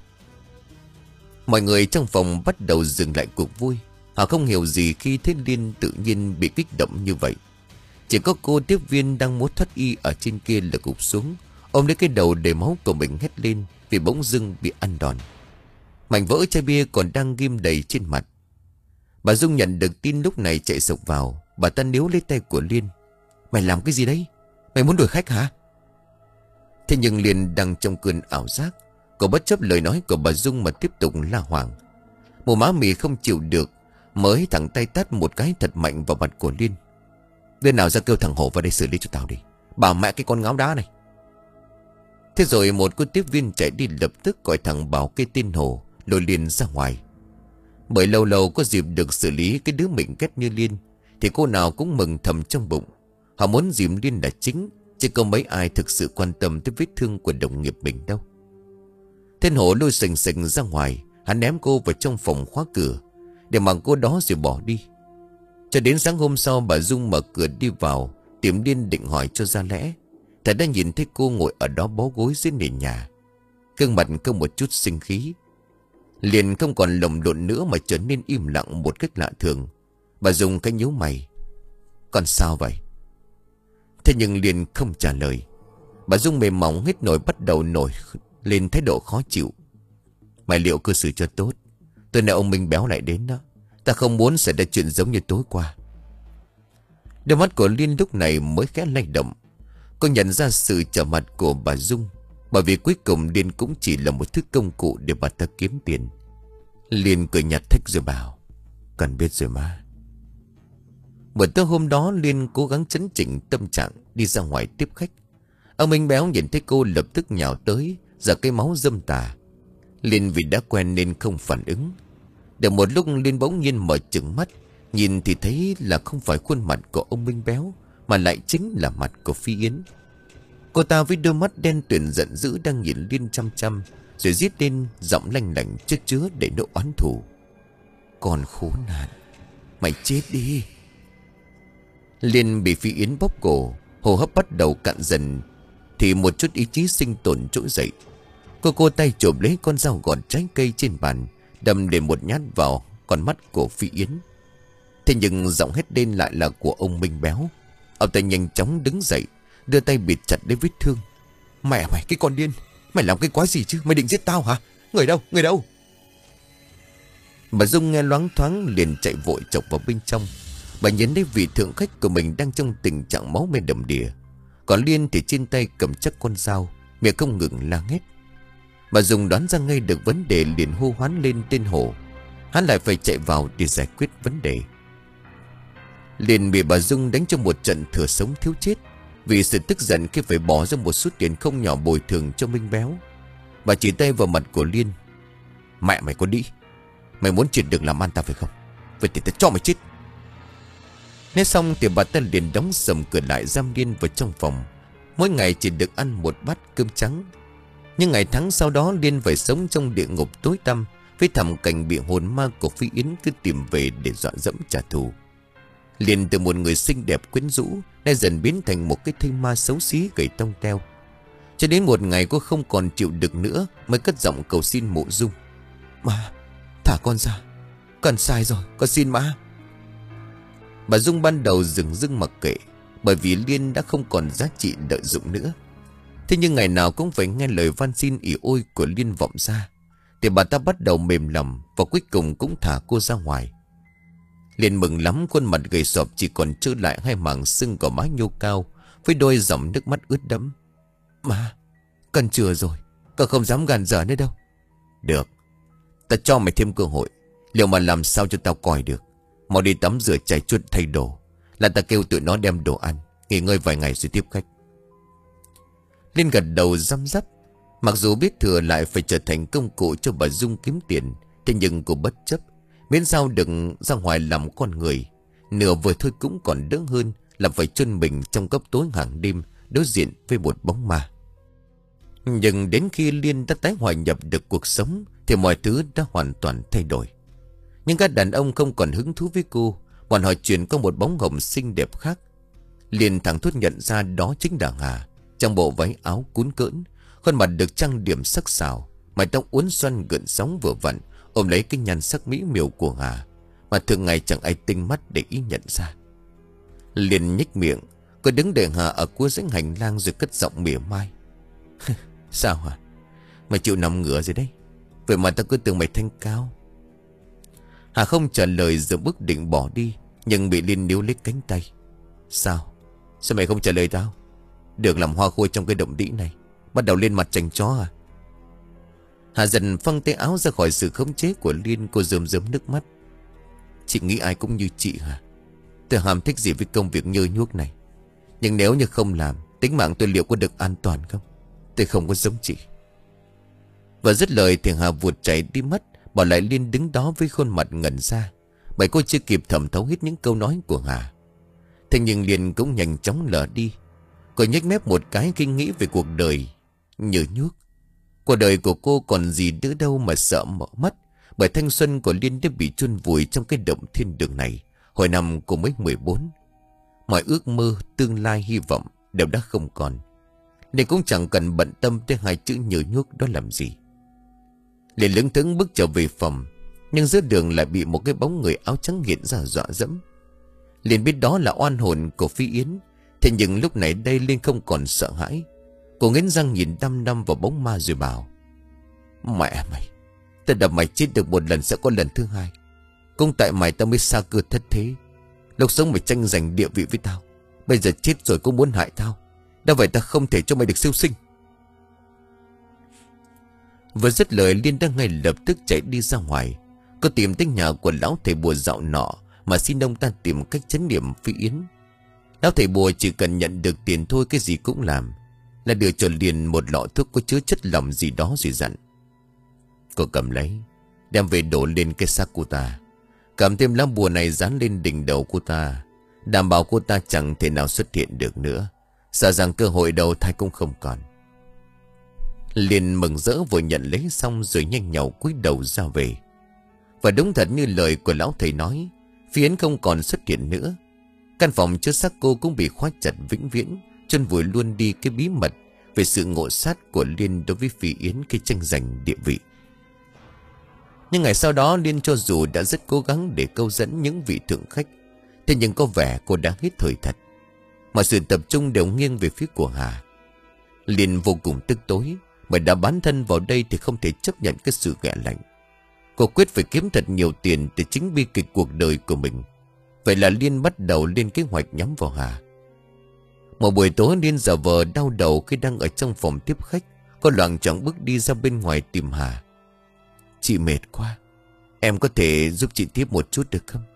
A: Mọi người trong phòng bắt đầu dừng lại cuộc vui. Họ không hiểu gì khi thấy Liên tự nhiên bị kích động như vậy. Chỉ có cô tiếp viên đang múa thoát y ở trên kia là gục xuống, ôm lấy cái đầu để máu của mình hét lên vì bỗng dưng bị ăn đòn. Mảnh vỡ chai bia còn đang ghim đầy trên mặt. Bà Dung nhận được tin lúc này chạy sộc vào. Bà ta níu lấy tay của Liên. Mày làm cái gì đấy? Mày muốn đuổi khách hả? Thế nhưng Liên đang trong cơn ảo giác. Cô bất chấp lời nói của bà Dung mà tiếp tục la hoảng. Một má mì không chịu được, mới thẳng tay tát một cái thật mạnh vào mặt của Liên. Bên nào ra kêu thằng Hổ vào đây xử lý cho tao đi. Bà mẹ cái con ngáo đá này. Thế rồi một cô tiếp viên chạy đi lập tức gọi thằng Bảo cái tên Hổ lôi Liên ra ngoài. Bởi lâu lâu có dịp được xử lý cái đứa mình ghét như Liên thì cô nào cũng mừng thầm trong bụng. Họ muốn dìm Liên là chính, chứ không mấy ai thực sự quan tâm tới vết thương của đồng nghiệp mình đâu. Tên Hổ lôi sình sình ra ngoài. Hắn ném cô vào trong phòng khóa cửa để mặc cô đó rồi bỏ đi. Cho đến sáng hôm sau bà Dung mở cửa đi vào tìm Liên định hỏi cho ra lẽ. Thầy đã nhìn thấy cô ngồi ở đó bó gối dưới nền nhà, gương mặt không một chút sinh khí. Liền không còn lồng lộn nữa mà trở nên im lặng một cách lạ thường. Bà Dung cái nhíu mày. Còn sao vậy? Thế nhưng Liên không trả lời. Bà Dung mềm mỏng hết nổi bắt đầu nổi lên thái độ khó chịu. Mày liệu cư xử cho tốt. Tối nay ông Minh Béo lại đến đó. Ta không muốn xảy ra chuyện giống như tối qua. Đôi mắt của Liên lúc này mới khẽ lay động. Cô nhận ra sự trở mặt của bà Dung, bởi vì cuối cùng Liên cũng chỉ là một thứ công cụ để bà ta kiếm tiền. Liên cười nhạt thách rồi bảo. Cần biết rồi mà. Buổi tối hôm đó Liên cố gắng chấn chỉnh tâm trạng đi ra ngoài tiếp khách. Ông Minh Béo nhìn thấy cô lập tức nhào tới, giở cái máu dâm tà. Liên vì đã quen nên không phản ứng. Được một lúc Liên bỗng nhiên mở trừng mắt, nhìn thì thấy là không phải khuôn mặt của ông Minh Béo, mà lại chính là mặt của Phi Yến. Cô ta với đôi mắt đen tuyền giận dữ đang nhìn Liên chăm chăm, rồi rít lên giọng lanh lảnh chất chứa để nỗi oán thù. Còn khốn nạn, mày chết đi. Liên bị Phi Yến bóp cổ, hô hấp bắt đầu cạn dần, thì một chút ý chí sinh tồn trỗi dậy. Cô cô tay chộp lấy con dao gọt trái cây trên bàn, đâm để một nhát vào con mắt của Phi Yến. Thế nhưng giọng hét lên lại là của ông Minh Béo. Ông ta nhanh chóng đứng dậy, đưa tay bịt chặt lấy vết thương. Mẹ mày, cái con điên, mày làm cái quái gì chứ? Mày định giết tao hả? Người đâu, người đâu? Bà Dung nghe loáng thoáng liền chạy vội chọc vào bên trong. Bà nhìn thấy vị thượng khách của mình đang trong tình trạng máu me đầm đìa, còn Liên thì trên tay cầm chắc con dao, miệng không ngừng la hét. Bà Dung đoán ra ngay được vấn đề, liền hô hoán lên tên Hổ. Hắn lại phải chạy vào để giải quyết vấn đề. Liền bị bà Dung đánh cho một trận thừa sống thiếu chết, vì sự tức giận khi phải bỏ ra một số tiền không nhỏ bồi thường cho Minh Béo. Bà chỉ tay vào mặt của Liên. Mẹ mày có đĩ, mày muốn triệt được làm ăn ta phải không? Vậy thì ta cho mày chết. Nói xong thì bà ta liền đóng sầm cửa lại, giam Liên vào trong phòng. Mỗi ngày chỉ được ăn một bát cơm trắng. Nhưng ngày tháng sau đó Liên phải sống trong địa ngục tối tăm, với thảm cảnh bị hồn ma của Phi Yến cứ tìm về để dọa dẫm trả thù. Liên từ một người xinh đẹp quyến rũ nay dần biến thành một cái thây ma xấu xí gầy tông teo. Cho đến một ngày cô không còn chịu được nữa mới cất giọng cầu xin Mộ Dung. Má, thả con ra, con sai rồi, con xin má. Bà Dung ban đầu dừng dưng mặc kệ, bởi vì Liên đã không còn giá trị lợi dụng nữa. Thế nhưng ngày nào cũng phải nghe lời van xin ỉ ôi của Liên vọng ra, thì bà ta bắt đầu mềm lòng, và cuối cùng cũng thả cô ra ngoài. Liên mừng lắm, khuôn mặt gầy sọp chỉ còn trơ lại hai mảng sưng của má nhô cao, với đôi dòng nước mắt ướt đẫm. Má, con chừa rồi, con không dám gàn dở nữa đâu. Được, ta cho mày thêm cơ hội. Liệu mà làm sao cho tao coi được. Mau đi tắm rửa chải chuốt thay đồ, là ta kêu tụi nó đem đồ ăn, nghỉ ngơi vài ngày rồi tiếp khách. Liên gật đầu răm rắp. Mặc dù biết thừa lại phải trở thành công cụ cho bà Dung kiếm tiền, thế nhưng cô bất chấp, miễn sao đừng ra ngoài làm con người. Nửa vời thôi cũng còn đỡ hơn là phải chôn mình trong góc tối hàng đêm, đối diện với một bóng ma. Nhưng đến khi Liên đã tái hòa nhập được cuộc sống thì mọi thứ đã hoàn toàn thay đổi. Nhưng các đàn ông không còn hứng thú với cô, bọn họ chuyển qua một bóng hồng xinh đẹp khác. Liên thẳng thốt nhận ra đó chính là Hà, trong bộ váy áo cún cỡn, khuôn mặt được trang điểm sắc sảo, mái tóc uốn xoăn gợn sóng vừa vặn, ôm lấy cái nhan sắc mỹ miều của Hà mà thường ngày chẳng ai tinh mắt để ý nhận ra. Liên nhếch miệng, cô đứng đợi Hà ở cuối dãy hành lang rồi cất giọng mỉa mai. Sao hả? Mày chịu nằm ngửa rồi đấy. Vậy mà tao cứ tưởng mày thanh cao. Hà không trả lời rồi bước định bỏ đi, nhưng bị Liên níu lấy cánh tay. Sao? Sao mày không trả lời tao? Được làm hoa khôi trong cái động đĩ này, bắt đầu lên mặt chành chó à? Hà dần phăng tay áo ra khỏi sự khống chế của Liên. Cô rơm rớm nước mắt. Chị nghĩ ai cũng như chị hả? Tôi hàm thích gì với công việc nhơ nhuốc này, nhưng nếu như không làm, tính mạng tôi liệu có được an toàn không? Tôi không có giống chị. Và dứt lời thì Hà vụt chạy đi mất, bỏ lại Liên đứng đó với khuôn mặt ngẩn ra, bởi cô chưa kịp thẩm thấu hết những câu nói của Hà. Thế nhưng Liên cũng nhanh chóng lờ đi. Cô nhếch mép một cái khi nghĩ về cuộc đời nhơ nhuốc. Cuộc đời của cô còn gì nữa đâu mà sợ mở mất, bởi thanh xuân của Liên đã bị chôn vùi trong cái động thiên đường này hồi năm cô mới mười bốn. Mọi ước mơ, tương lai, hy vọng đều đã không còn, nên cũng chẳng cần bận tâm tới hai chữ nhơ nhuốc đó làm gì. Liên lững thững bước trở về phòng, nhưng giữa đường lại bị một cái bóng người áo trắng hiện ra dọa dẫm. Liên biết đó là oan hồn của Phi Yến. Thế nhưng lúc này đây Liên không còn sợ hãi. Cô nghiến răng nhìn đăm đăm vào bóng ma rồi bảo. Mẹ mày, ta đập mày chết được một lần sẽ có lần thứ hai. Cũng tại mày ta mới xa cơ thất thế. Lúc sống mày tranh giành địa vị với tao, bây giờ chết rồi cũng muốn hại tao. Đã vậy ta không thể cho mày được siêu sinh. Vừa dứt lời Liên đã ngay lập tức chạy đi ra ngoài. Cô tìm tới nhà của lão thầy bùa dạo nọ mà xin ông ta tìm cách trấn niệm Phi Yến. Lão thầy bùa chỉ cần nhận được tiền thôi, cái gì cũng làm, là đưa cho Liên một lọ thuốc có chứa chất lỏng gì đó rồi dặn. Cô cầm lấy, đem về đổ lên cái xác của ta, cầm thêm lá bùa này dán lên đỉnh đầu của ta, Đảm bảo cô ta chẳng thể nào xuất hiện được nữa. Sợ rằng cơ hội đầu thai cũng không còn. Liền mừng rỡ vội nhận lấy xong rồi nhanh nhảu cúi đầu ra về. Và đúng thật như lời của lão thầy nói, Phi Yến không còn xuất hiện nữa. Căn phòng chứa xác cô cũng bị khóa chặt vĩnh viễn, chôn vùi luôn đi cái bí mật về sự ngộ sát của Liên đối với Phi Yến khi tranh giành địa vị. Nhưng ngày sau đó Liên cho dù đã rất cố gắng để câu dẫn những vị thượng khách, thế nhưng có vẻ cô đã hết thời thật. Mọi sự tập trung đều nghiêng về phía của Hà. Liên vô cùng tức tối, bởi đã bán thân vào đây thì không thể chấp nhận cái sự ghẻ lạnh. Cô quyết phải kiếm thật nhiều tiền từ chính bi kịch cuộc đời của mình. Vậy là Liên bắt đầu lên kế hoạch nhắm vào Hà. Một buổi tối Liên giả vờ đau đầu khi đang ở trong phòng tiếp khách, có loạng choạng bước đi ra bên ngoài tìm Hà. Chị mệt quá, em có thể giúp chị tiếp một chút được không?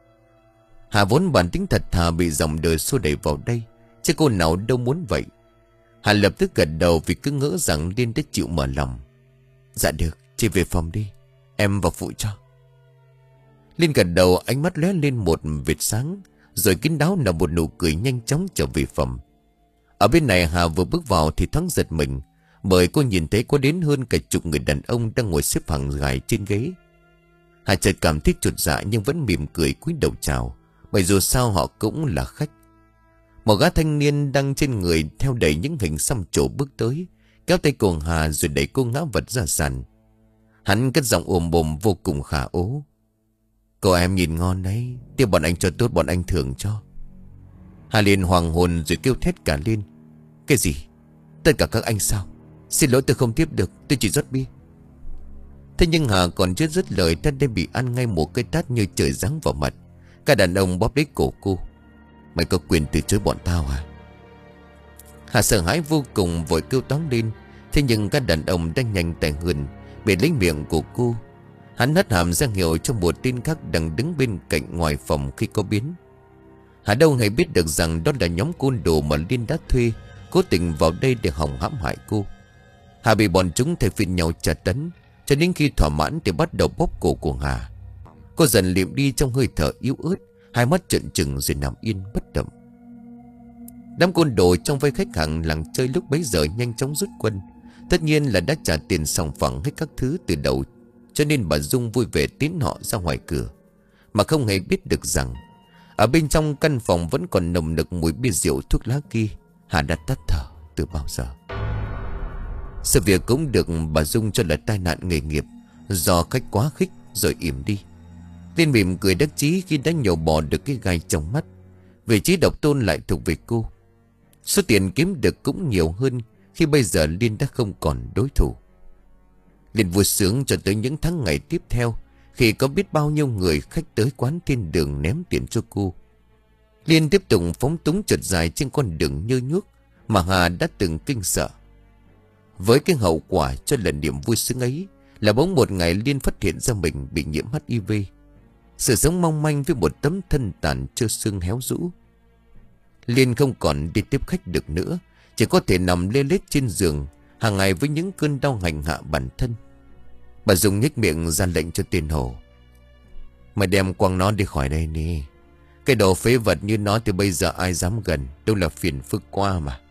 A: Hà vốn bản tính thật thà bị dòng đời xô đẩy vào đây, chứ cô nào đâu muốn vậy. Hà lập tức gật đầu vì cứ ngỡ rằng Liên đã chịu mở lòng. Dạ được, chị về phòng đi, em vào phụ cho. Liên gật đầu, ánh mắt lóe lên một vệt sáng, rồi kín đáo nở một nụ cười nhanh chóng trở về phòng. Ở bên này Hà vừa bước vào thì thoáng giật mình, bởi cô nhìn thấy có đến hơn cả chục người đàn ông đang ngồi xếp hàng dài trên ghế. Hà chợt cảm thấy chột dạ nhưng vẫn mỉm cười cúi đầu chào, bởi dù sao họ cũng là khách. Một gã thanh niên đang trên người theo đầy những hình xăm trổ bước tới, kéo tay cô Hà rồi đẩy cô ngã vật ra sàn. Hắn cất giọng ồm bồm vô cùng khả ố. Cô em nhìn ngon đấy, tiếp bọn anh cho tốt, bọn anh thưởng cho. Hà liền hoàng hồn rồi kêu thét cả lên. Cái gì? Tất cả các anh sao? Xin lỗi, tôi không tiếp được, tôi chỉ rót bia. Thế nhưng Hà còn chưa dứt lời đã đã bị ăn ngay một cái tát như trời giáng vào mặt. Cả đàn ông bóp lấy cổ cô. Mày có quyền từ chối bọn tao à? Hà sợ hãi vô cùng vội kêu toáng lên. Thế nhưng các đàn ông đang nhanh tay hơn, bị lấy miệng của cô. Hắn hất hàm ra hiệu cho một tên khác đang đứng bên cạnh ngoài phòng khi có biến. Hà đâu hề biết được rằng đó là nhóm côn đồ mà Liên đã thuê, cố tình vào đây để hòng hãm hại cô. Hà bị bọn chúng thay phiên nhau tra tấn, cho đến khi thỏa mãn thì bắt đầu bóp cổ của Hà. Cô dần liệm đi trong hơi thở yếu ớt, hai mắt trợn trừng rồi nằm yên bất động. Đám côn đồ trong vây khách hàng làng chơi lúc bấy giờ nhanh chóng rút quân. Tất nhiên là đã trả tiền sòng phẳng hết các thứ từ đầu, cho nên bà Dung vui vẻ tiến họ ra ngoài cửa, mà không hề biết được rằng ở bên trong căn phòng vẫn còn nồng nặc mùi bia rượu thuốc lá kia. Hà đã tắt thở từ bao giờ. Sự việc cũng được bà Dung cho là tai nạn nghề nghiệp, do khách quá khích rồi im đi. Liên mỉm cười đắc chí khi đã nhổ bỏ được cái gai trong mắt. Vị trí độc tôn lại thuộc về cô. Số tiền kiếm được cũng nhiều hơn khi bây giờ Liên đã không còn đối thủ. Liên vui sướng cho tới những tháng ngày tiếp theo, khi có biết bao nhiêu người khách tới quán thiên đường ném tiền cho cô. Liên tiếp tục phóng túng trượt dài trên con đường nhơ nhuốc mà Hà đã từng kinh sợ. Với cái hậu quả cho lần niềm vui sướng ấy là bỗng một ngày Liên phát hiện ra mình bị nhiễm hát i vê. Sự sống mong manh với một tấm thân tàn trơ xương héo rũ. Liên không còn đi tiếp khách được nữa, chỉ có thể nằm lê lết trên giường hàng ngày với những cơn đau hành hạ bản thân. Bà dùng nhếch miệng ra lệnh cho tên Hồ. Mày đem quăng nó đi khỏi đây đi. Cái đồ phế vật như nó thì bây giờ ai dám gần, đâu là phiền phức qua mà.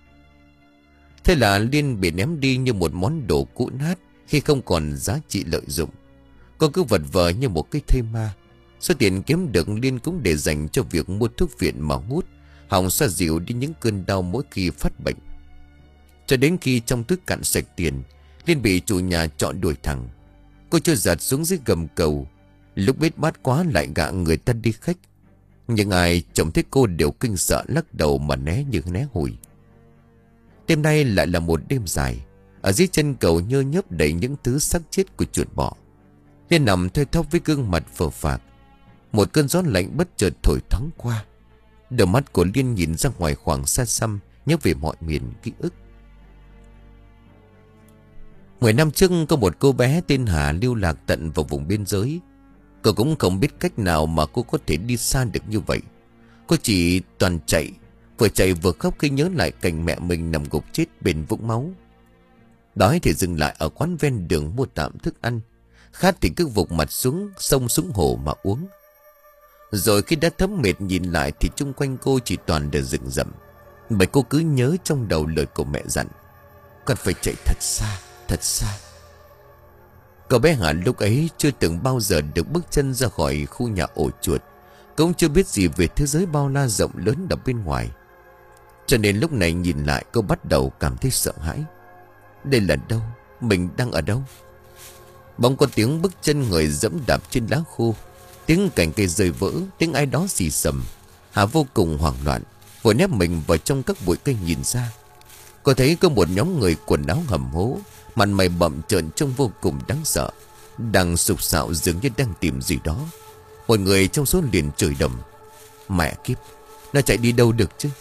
A: Thế là Liên bị ném đi như một món đồ cũ nát khi không còn giá trị lợi dụng. Cô cứ vật vờ như một cái thây ma. Số tiền kiếm được Liên cũng để dành cho việc mua thuốc viện mà hút, hòng xoa dịu đi những cơn đau mỗi khi phát bệnh. Cho đến khi trong túi cạn sạch tiền, Liên bị chủ nhà trọ đuổi thẳng. Cô trôi giạt xuống dưới gầm cầu. Lúc bết bát quá lại gạ người ta đi khách. Nhưng ai trông thấy cô đều kinh sợ lắc đầu mà né như né hủi. Đêm nay lại là một đêm dài. Ở dưới chân cầu nhơ nhớp đầy những thứ xác chết của chuột bọ. Liên nằm thoi thóp với gương mặt phờ phạc. Một cơn gió lạnh bất chợt thổi thoáng qua. Đôi mắt của Liên nhìn ra ngoài khoảng xa xăm, nhớ về mọi miền ký ức. Mười năm trước có một cô bé tên Hà lưu lạc tận vào vùng biên giới. Cô cũng không biết cách nào mà cô có thể đi xa được như vậy. Cô chỉ toàn chạy, vừa chạy vừa khóc khi nhớ lại cảnh mẹ mình nằm gục chết bên vũng máu. Đói thì dừng lại ở quán ven đường mua tạm thức ăn. Khát thì cứ vụt mặt xuống sông xuống hồ mà uống. Rồi khi đã thấm mệt nhìn lại thì chung quanh cô chỉ toàn là rừng rậm. Bởi cô cứ nhớ trong đầu lời của mẹ dặn: con phải chạy thật xa, thật xa. Cậu bé Hà lúc ấy chưa từng bao giờ được bước chân ra khỏi khu nhà ổ chuột, cũng chưa biết gì về thế giới bao la rộng lớn ở bên ngoài. Cho nên lúc này nhìn lại cô bắt đầu cảm thấy sợ hãi. Đây là đâu? Mình đang ở đâu? Bỗng có tiếng bước chân người dẫm đạp trên lá khô, tiếng cành cây rơi vỡ, tiếng ai đó xì xầm. Hà vô cùng hoảng loạn, vội nép mình vào trong các bụi cây nhìn ra. Cô thấy có một nhóm người quần áo hầm hố, mặt mày bặm trợn trông vô cùng đáng sợ, đang sục sạo dường như đang tìm gì đó. Một người trong số liền chửi đầm: mẹ kiếp, nó chạy đi đâu được chứ?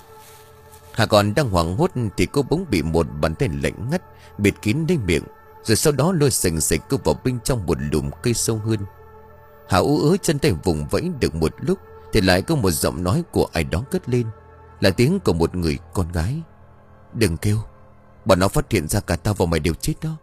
A: Hà còn đang hoảng hốt thì cô bỗng bị một bàn tay lạnh ngắt bịt kín lấy miệng, rồi sau đó lôi sành sạch cô vào bên trong một lùm cây sâu hơn. Hà ú ớ chân tay vùng vẫy được một lúc thì lại có một giọng nói của ai đó cất lên, là tiếng của một người con gái: đừng kêu, bọn nó phát hiện ra cả tao và mày đều chết đó.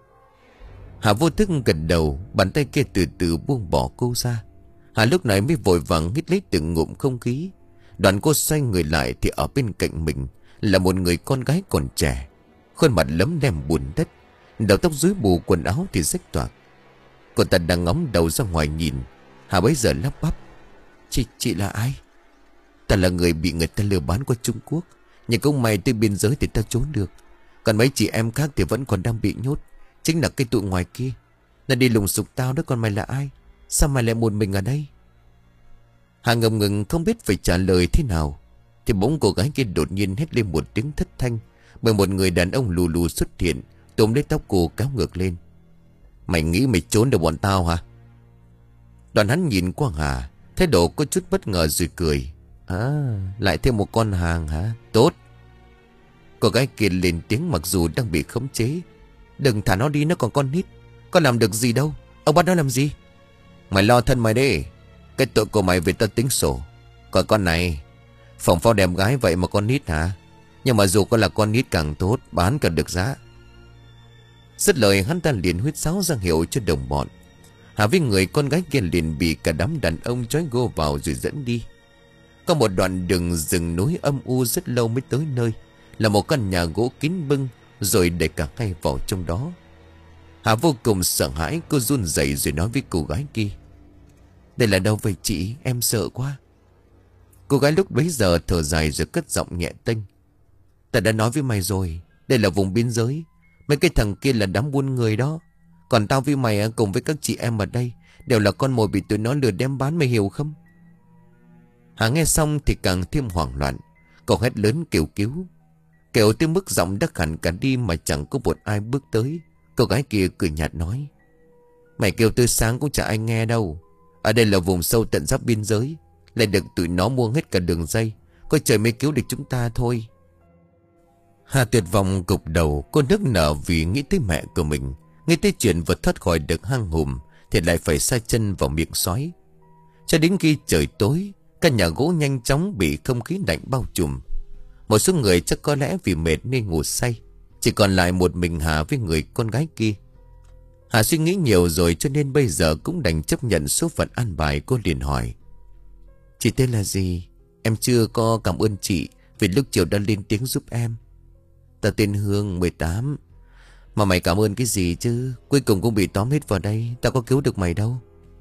A: Hà vô thức gật đầu, bàn tay kia từ từ buông bỏ cô ra. Hà lúc này mới vội vàng hít lấy từng ngụm không khí. Đoạn cô xoay người lại thì ở bên cạnh mình là một người con gái còn trẻ, khuôn mặt lấm lem bùn đất, đầu tóc rối bù, quần áo thì rách toạc. Cô ta đang ngóng đầu ra ngoài nhìn. Hà bấy giờ lắp bắp: Chị, chị là ai? Ta là người bị người ta lừa bán qua Trung Quốc, nhưng cũng may tới biên giới thì ta trốn được. Còn mấy chị em khác thì vẫn còn đang bị nhốt, chính là cái tụi ngoài kia. Nó đi lùng sục tao đó. Còn mày là ai? Sao mày lại một mình ở đây? Hà ngập ngừng không biết phải trả lời thế nào, thì bỗng cô gái kia đột nhiên hét lên một tiếng thất thanh, bởi một người đàn ông lù lù xuất hiện, túm lấy tóc cô kéo ngược lên: mày nghĩ mày trốn được bọn tao hả? Đoàn hắn nhìn qua Hà, thái độ có chút bất ngờ rồi cười: à, lại thêm một con hàng hả? Tốt. Cô gái kia lên tiếng mặc dù đang bị khống chế: đừng thả nó đi, nó còn con nít. Con làm được gì đâu, ông bắt nó làm gì? Mày lo thân mày đi, cái tội của mày về tao tính sổ. Còn con này, phỏng phao đẹp gái vậy mà con nít hả? Nhưng mà dù con là con nít càng tốt, bán càng được giá. Dứt lời hắn ta liền huýt sáo ra hiệu cho đồng bọn. Hà với người con gái kia liền bị cả đám đàn ông trói gô vào rồi dẫn đi. Có một đoạn đường rừng núi âm u rất lâu mới tới nơi, là một căn nhà gỗ kín bưng, rồi để cả hai vào trong đó. Hà vô cùng sợ hãi, cô run rẩy rồi nói với cô gái kia: đây là đâu vậy chị? Em sợ quá. Cô gái lúc bấy giờ thở dài rồi cất giọng nhẹ tênh: ta đã nói với mày rồi, đây là vùng biên giới. Mấy cái thằng kia là đám buôn người đó. Còn tao với mày cùng với các chị em ở đây đều là con mồi bị tụi nó lừa đem bán, mày hiểu không? Hà nghe xong thì càng thêm hoảng loạn. Cậu hét lớn kêu cứu, kêu tới mức giọng đắc hẳn cả đi mà chẳng có một ai bước tới. Cô gái kia cười nhạt nói: mày kêu từ sáng cũng chả ai nghe đâu. Ở đây là vùng sâu tận giáp biên giới, lại được tụi nó mua hết cả đường dây. Coi trời mới cứu được chúng ta thôi. Hà tuyệt vọng gục đầu, cô nức nở vì nghĩ tới mẹ của mình, nghĩ tới chuyện vừa thoát khỏi được hang hùm thì lại phải sa chân vào miệng sói. Cho đến khi trời tối, căn nhà gỗ nhanh chóng bị không khí lạnh bao trùm. Một số người chắc có lẽ vì mệt nên ngủ say, chỉ còn lại một mình Hà với người con gái kia. Hà suy nghĩ nhiều rồi cho nên bây giờ cũng đành chấp nhận số phận an bài. Cô liền hỏi: chị tên là gì? Em chưa có cảm ơn chị vì lúc chiều đã lên tiếng giúp em. Tao tên Hương, mười tám. Mà mày cảm ơn cái gì chứ? Cuối cùng cũng bị tóm hết vào đây, tao có cứu được mày đâu.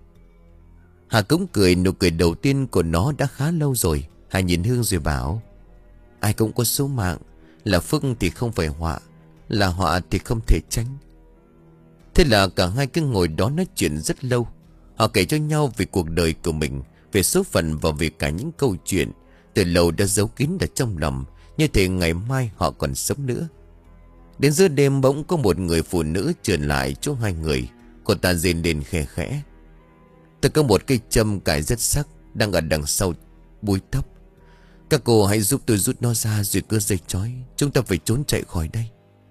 A: Hà cũng cười, nụ cười đầu tiên của nó đã khá lâu rồi. Hà nhìn Hương rồi bảo: ai cũng có số mạng, là phúc thì không phải họa, là họa thì không thể tránh. Thế là cả hai cứ ngồi đó nói chuyện rất lâu. Họ kể cho nhau về cuộc đời của mình, về số phận và về cả những câu chuyện từ lâu đã giấu kín ở trong lòng, như thể ngày mai họ còn sống nữa. Đến giữa đêm bỗng có một người phụ nữ trườn lại chỗ hai người. Cô ta rên lên khe khẽ: tôi có một cây châm cài rất sắc đang ở đằng sau búi tóc. Các cô hãy giúp tôi rút nó ra rồi cưa dây trói. Chúng ta phải trốn chạy khỏi đây.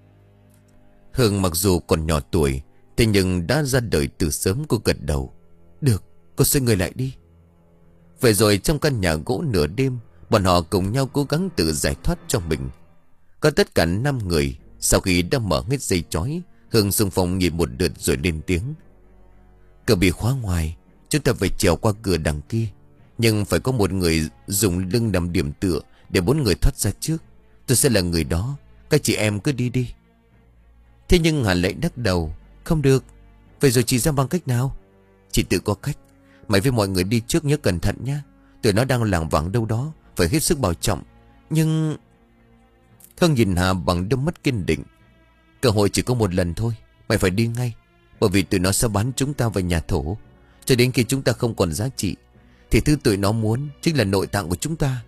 A: Hương mặc dù còn nhỏ tuổi, thế nhưng đã ra đời từ sớm. Cô gật đầu: được, cô xoay người lại đi. Vậy rồi trong căn nhà gỗ nửa đêm, bọn họ cùng nhau cố gắng tự giải thoát cho mình. Có tất cả năm người. Sau khi đã mở hết dây trói, Hương xung phong nhìn một lượt rồi lên tiếng: cửa bị khóa ngoài, chúng ta phải trèo qua cửa đằng kia. Nhưng phải có một người dùng lưng làm điểm tựa để bốn người thoát ra trước. Tôi sẽ là người đó. Các chị em cứ đi đi. Thế nhưng Hà lại đắc đầu. Không được. Vậy rồi chị ra bằng cách nào? Chị tự có cách. Mày với mọi người đi trước nhớ cẩn thận nhá. Tụi nó đang lảng vảng đâu đó. Phải hết sức bảo trọng. Nhưng... Hương nhìn Hà bằng đôi mắt kiên định. Cơ hội chỉ có một lần thôi. Mày phải đi ngay. Bởi vì tụi nó sẽ bán chúng ta về nhà thổ. Cho đến khi chúng ta không còn giá trị, thì thứ tụi nó muốn chính là nội tạng của chúng ta.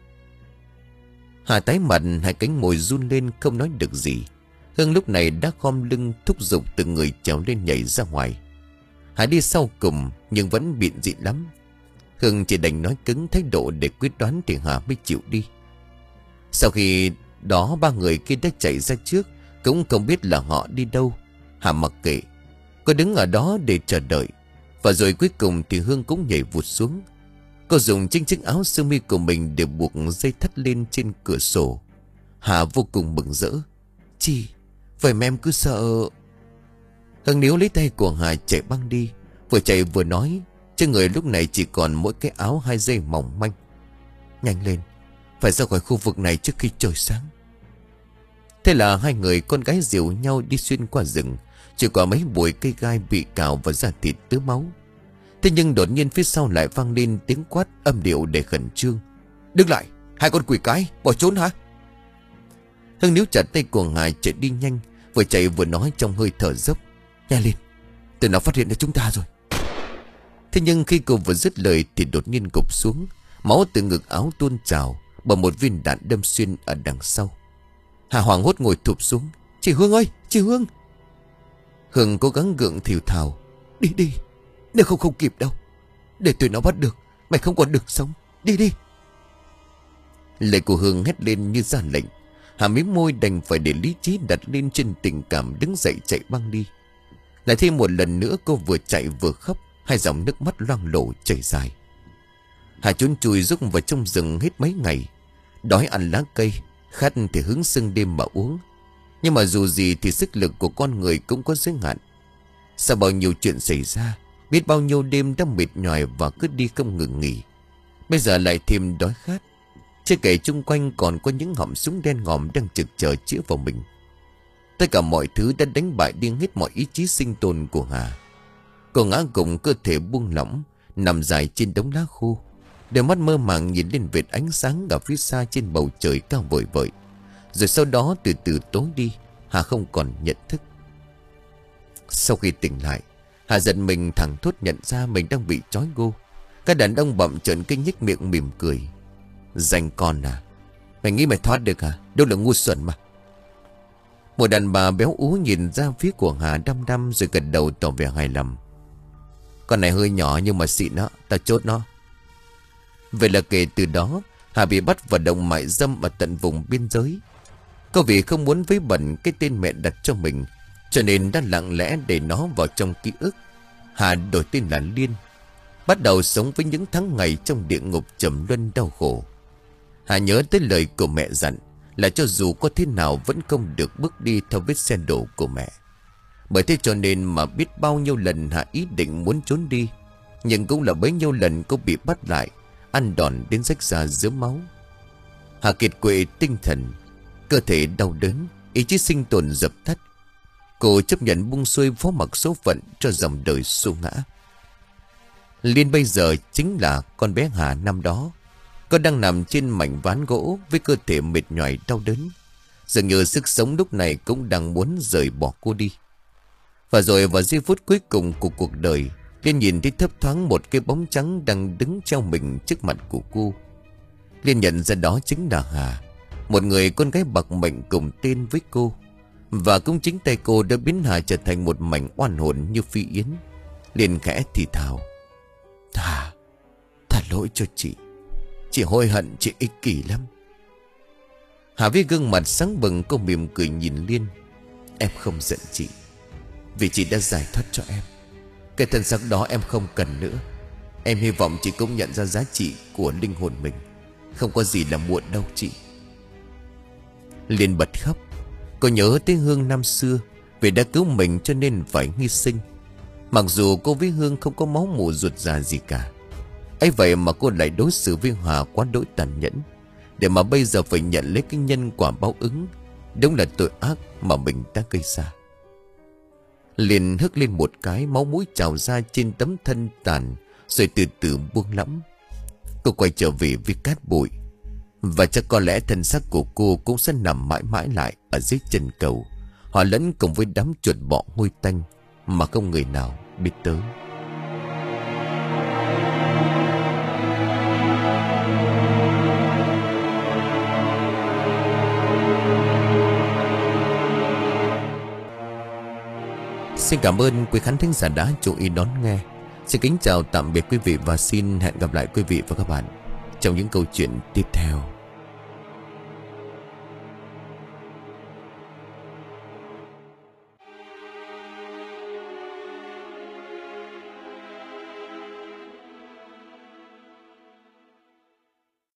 A: Hà tái mặt, hai cánh môi run lên không nói được gì. Hương lúc này đã khom lưng thúc giục từng người trèo lên nhảy ra ngoài. Hà đi sau cùng nhưng vẫn bịn dị lắm. Hương chỉ đành nói cứng thái độ để quyết đoán thì Hà mới chịu đi. Sau khi đó ba người kia đã chạy ra trước, cũng không biết là họ đi đâu. Hà mặc kệ, cô đứng ở đó để chờ đợi. Và rồi cuối cùng thì Hương cũng nhảy vụt xuống. Cô dùng chính chiếc áo sơ mi của mình để buộc dây thắt lên trên cửa sổ. Hà vô cùng mừng rỡ. Chị, vậy mà em cứ sợ. Hương níu lấy tay của Hà chạy băng đi. Vừa chạy vừa nói. Trên người lúc này chỉ còn mỗi cái áo hai dây mỏng manh. Nhanh lên, phải ra khỏi khu vực này trước khi trời sáng. Thế là hai người con gái dìu nhau đi xuyên qua rừng. Chỉ có mấy bụi cây gai bị cào và da thịt tứa máu. Thế nhưng đột nhiên phía sau lại vang lên tiếng quát âm điệu để khẩn trương. Đứng lại, hai con quỷ cái, bỏ trốn hả? Hưng níu chặt tay của Hà chạy đi nhanh. Vừa chạy vừa nói trong hơi thở dốc. Nhanh lên, tụi nó phát hiện ra chúng ta rồi. Thế nhưng khi cô vừa dứt lời thì đột nhiên gục xuống. Máu từ ngực áo tuôn trào bởi một viên đạn đâm xuyên ở đằng sau. Hà hoảng hốt ngồi thụp xuống. Chị Hương ơi, chị Hương. Hương cố gắng gượng thều thào. Đi đi, nếu không không kịp đâu. Để tụi nó bắt được, mày không còn được sống. Đi đi. Lời của Hương hét lên như ra lệnh. Hà mím môi đành phải để lý trí đặt lên trên tình cảm, đứng dậy chạy băng đi. Lại thêm một lần nữa cô vừa chạy vừa khóc, hai dòng nước mắt loang lổ chảy dài. Hà trốn chui rúc vào trong rừng hết mấy ngày. Đói ăn lá cây, khát thì hứng sưng đêm mà uống. Nhưng mà dù gì thì sức lực của con người cũng có giới hạn. Sau bao nhiêu chuyện xảy ra, biết bao nhiêu đêm đã mệt nhoài và cứ đi không ngừng nghỉ. Bây giờ lại thêm đói khát. Chưa kể chung quanh còn có những họng súng đen ngòm đang trực chờ chĩa vào mình. Tất cả mọi thứ đã đánh bại đi hết mọi ý chí sinh tồn của Hà. Cô ngã gục, cơ thể buông lỏng, nằm dài trên đống lá khô. Đôi mắt mơ màng nhìn lên vệt ánh sáng ở phía xa trên bầu trời cao vời vợi. Rồi sau đó từ từ tối đi. Hà không còn nhận thức. Sau khi tỉnh lại, Hà giật mình thẳng thốt nhận ra mình đang bị trói gô. Các đàn ông bậm trợn kinh nhếch miệng mỉm cười. Dành con à, mày nghĩ mày thoát được à? Đâu là ngu xuẩn mà. Một đàn bà béo ú nhìn ra phía của Hà đăm đăm rồi gật đầu tỏ vẻ hài lòng. Con này hơi nhỏ nhưng mà xịn đó, ta chốt nó. Vậy là kể từ đó Hà bị bắt vào động mại dâm ở tận vùng biên giới. Cô vì không muốn vấy bẩn cái tên mẹ đặt cho mình, cho nên đã lặng lẽ để nó vào trong ký ức. Hà đổi tên là Liên, bắt đầu sống với những tháng ngày trong địa ngục trầm luân đau khổ. Hà nhớ tới lời của mẹ dặn là cho dù có thế nào vẫn không được bước đi theo vết xe đổ của mẹ. Bởi thế cho nên mà biết bao nhiêu lần Hà ý định muốn trốn đi, nhưng cũng là bấy nhiêu lần cô bị bắt lại, ăn đòn đến rách da rớm máu. Hà kiệt quệ tinh thần, cơ thể đau đớn, ý chí sinh tồn dập tắt. Cô chấp nhận buông xuôi phó mặc số phận cho dòng đời xô ngã. Liên bây giờ chính là con bé Hà năm đó. Cô đang nằm trên mảnh ván gỗ với cơ thể mệt nhoài đau đớn. Dường như sức sống lúc này cũng đang muốn rời bỏ cô đi. Và rồi vào giây phút cuối cùng của cuộc đời, Liên nhìn thấy thấp thoáng một cái bóng trắng đang đứng treo mình trước mặt của cô. Liên nhận ra đó chính là Hà, một người con gái bạc mệnh cùng tên với cô. Và cũng chính tay cô đã biến Hà trở thành một mảnh oan hồn như phi yến. Liên khẽ thì thào: Thà, thà lỗi cho chị. Chị hối hận, chị ích kỷ lắm. Hà với gương mặt sáng bừng, cô mỉm cười nhìn Liên. Em không giận chị, vì chị đã giải thoát cho em. Cái thân xác đó em không cần nữa. Em hy vọng chị cũng nhận ra giá trị của linh hồn mình. Không có gì là muộn đâu chị. Liên bật khóc. Cô nhớ tới Hương năm xưa, vì đã cứu mình cho nên phải hy sinh. Mặc dù cô với Hương không có máu mủ ruột già gì cả. ấy vậy mà cô lại đối xử với Hòa quá đỗi tàn nhẫn, để mà bây giờ phải nhận lấy cái nhân quả báo ứng. Đúng là tội ác mà mình đã gây ra. Liền hức lên một cái, máu mũi trào ra trên tấm thân tàn, rồi từ từ buông lẫm. Cô quay trở về với cát bụi, và chắc có lẽ thân xác của cô cũng sẽ nằm mãi mãi lại ở dưới chân cầu, hòa lẫn cùng với đám chuột bọ hôi tanh mà không người nào biết tới. Xin cảm ơn quý khán thính giả đã chú ý đón nghe. Xin kính chào tạm biệt quý vị và xin hẹn gặp lại quý vị và các bạn trong những câu chuyện tiếp theo.